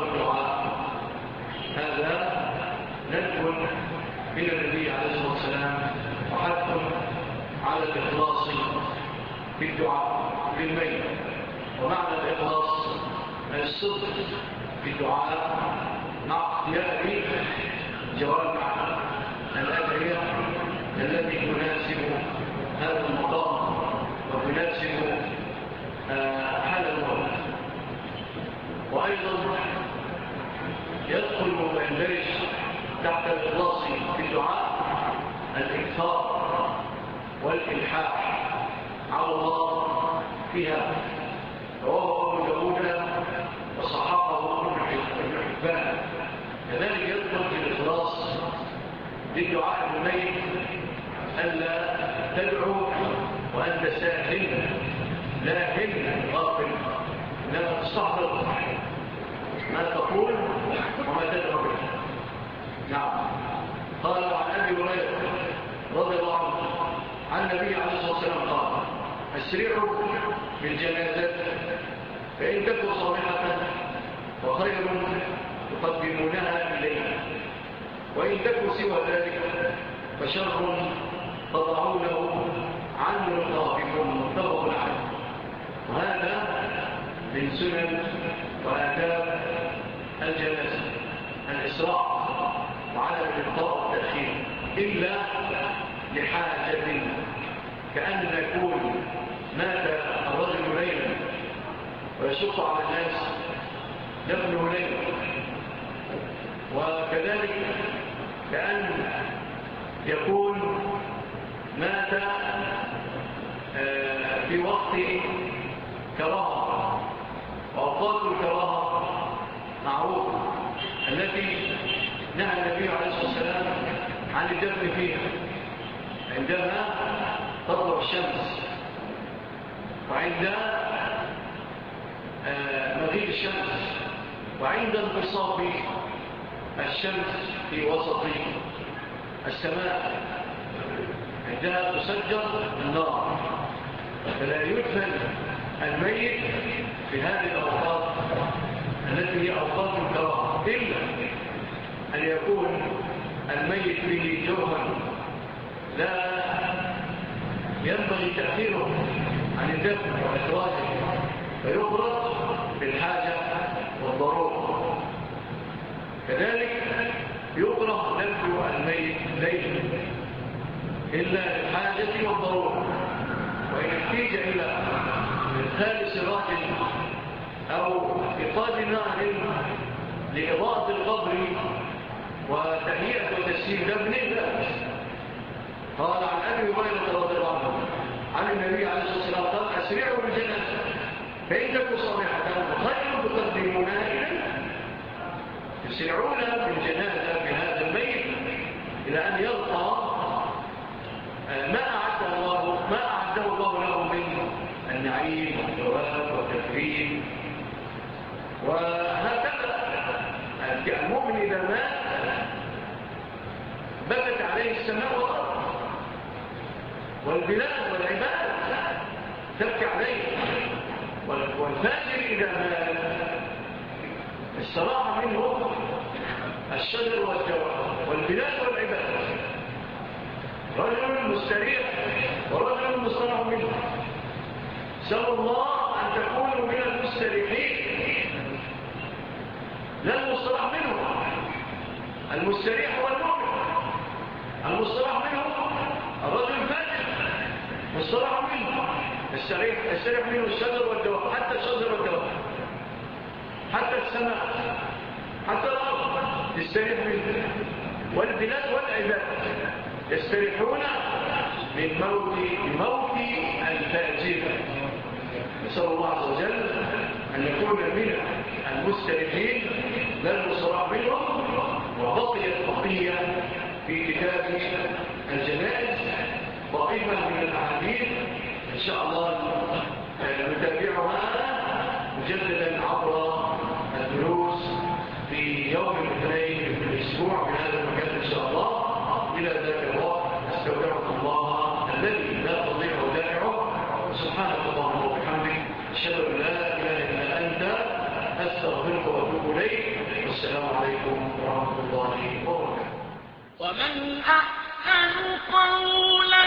والدعاء هذا ندب من النبي عليه الصلاة والسلام وحث على الإخلاص في الدعاء للميت. ومعنى الإخلاص الصدق في الدعاء مع اختيار جوامع الأدعية التي تناسب هذا المقام وتناسب حال الموت. وأيضا يدخل ويندرج تحت الإخلاص في الدعاء الإكثار والإلحاح على الله فيها. رواه أبو داود وصححه ابن حبان. كذلك يدخل في الإخلاص للدعاء الميت ألا تدعو وأنت ساهل لاهل غافل، إنما تستحضر ما تقول وما تدعو به. نعم. قال عن أبي هريرة رضي الله عنه عن النبي عليه الصلاة والسلام قال: أسرعوا بالجنازة فإن تكن صالحة وخير تقدمونها إليه، وإن تكن سوى ذلك فشر تضعونه عن رقابكم. متفق عليه. وهذا من سنن وآداب الجنازة الإسراع وعدم الإبطاء والتأخير إلا لحاجة، كأن يكون مات الرجل ليلا ويشق على الناس دفنه ليلا، وكذلك كأن يكون مات في وقت كراهة. وأوقات الكراهة معروفة التي نهى النبي عليه الصلاة والسلام عن الدفن فيها: عندما تطلع الشمس، وعند مغيب الشمس، وعند انتصاب الشمس في وسط السماء، عندها تسجر النار. فلا يدفن الميت في هذه الأوقات التي هي أوقات الكراهة، إلا أن يكون الميت به جرما لا ينبغي تأخيره عن الدفن وإخراجه، فيخرج بالحاجة والضرورة. كذلك يكره نبذ الميت ليلا إلا للحاجة والضرورة، وإن احتاج إلى إدخال سراج أو إيقاد نار لإضاءة القبر وتهيئة وتسيير دفن لا. قال عن أبي هريرة رضي الله عنه عن النبي عليه الصلاة والسلام قال: أسرعوا بالجنازة فإن تكن صالحة وخير تقدمونها إليه. يسرعون بالجنازة بهذا الميت إلى أن يلقى ما أعده الله ما أعده الله له من النعيم والثواب والتكريم. وهكذا المؤمن إذا مات بكت عليه السماء والأرض والبلاد والعباد تبكي عليه. والفاجر إذا مات استراح منه الشجر والجواب والبلاد والعباد. رجل مستريح ورجل مستراح منه. سأل الله أن تكونوا من المستريحين لا المستراح منه. المستريح هو المؤمن، المستراح منه الرجل الفاجر. مستراح منه السريح السريح منه الشجر والجواب، حتى الشجر والجواب، حتى السماء، حتى الأرض يستريح منه. والبلاد والعباد يستريحون من موت موت الفاجر. نسأل الله عز وجل أن يكون من المستريحين لا المستراح منهم. وبقيت بقية في كتاب الجنائز طائفة من الأحاديث إن شاء الله نتابعها مجددا عبر الدروس في يوم الاثنين في الأسبوع في هذا المكان إن شاء الله. إلى ذلك الوقت أستودعكم الله الذي لا تضيع ودائعه. سبحانك اللهم وبحمدك أشهد أن لا إله إلا أنت أستغفرك وأتوب إليك. الله وبركاته. ومن أحسن قولا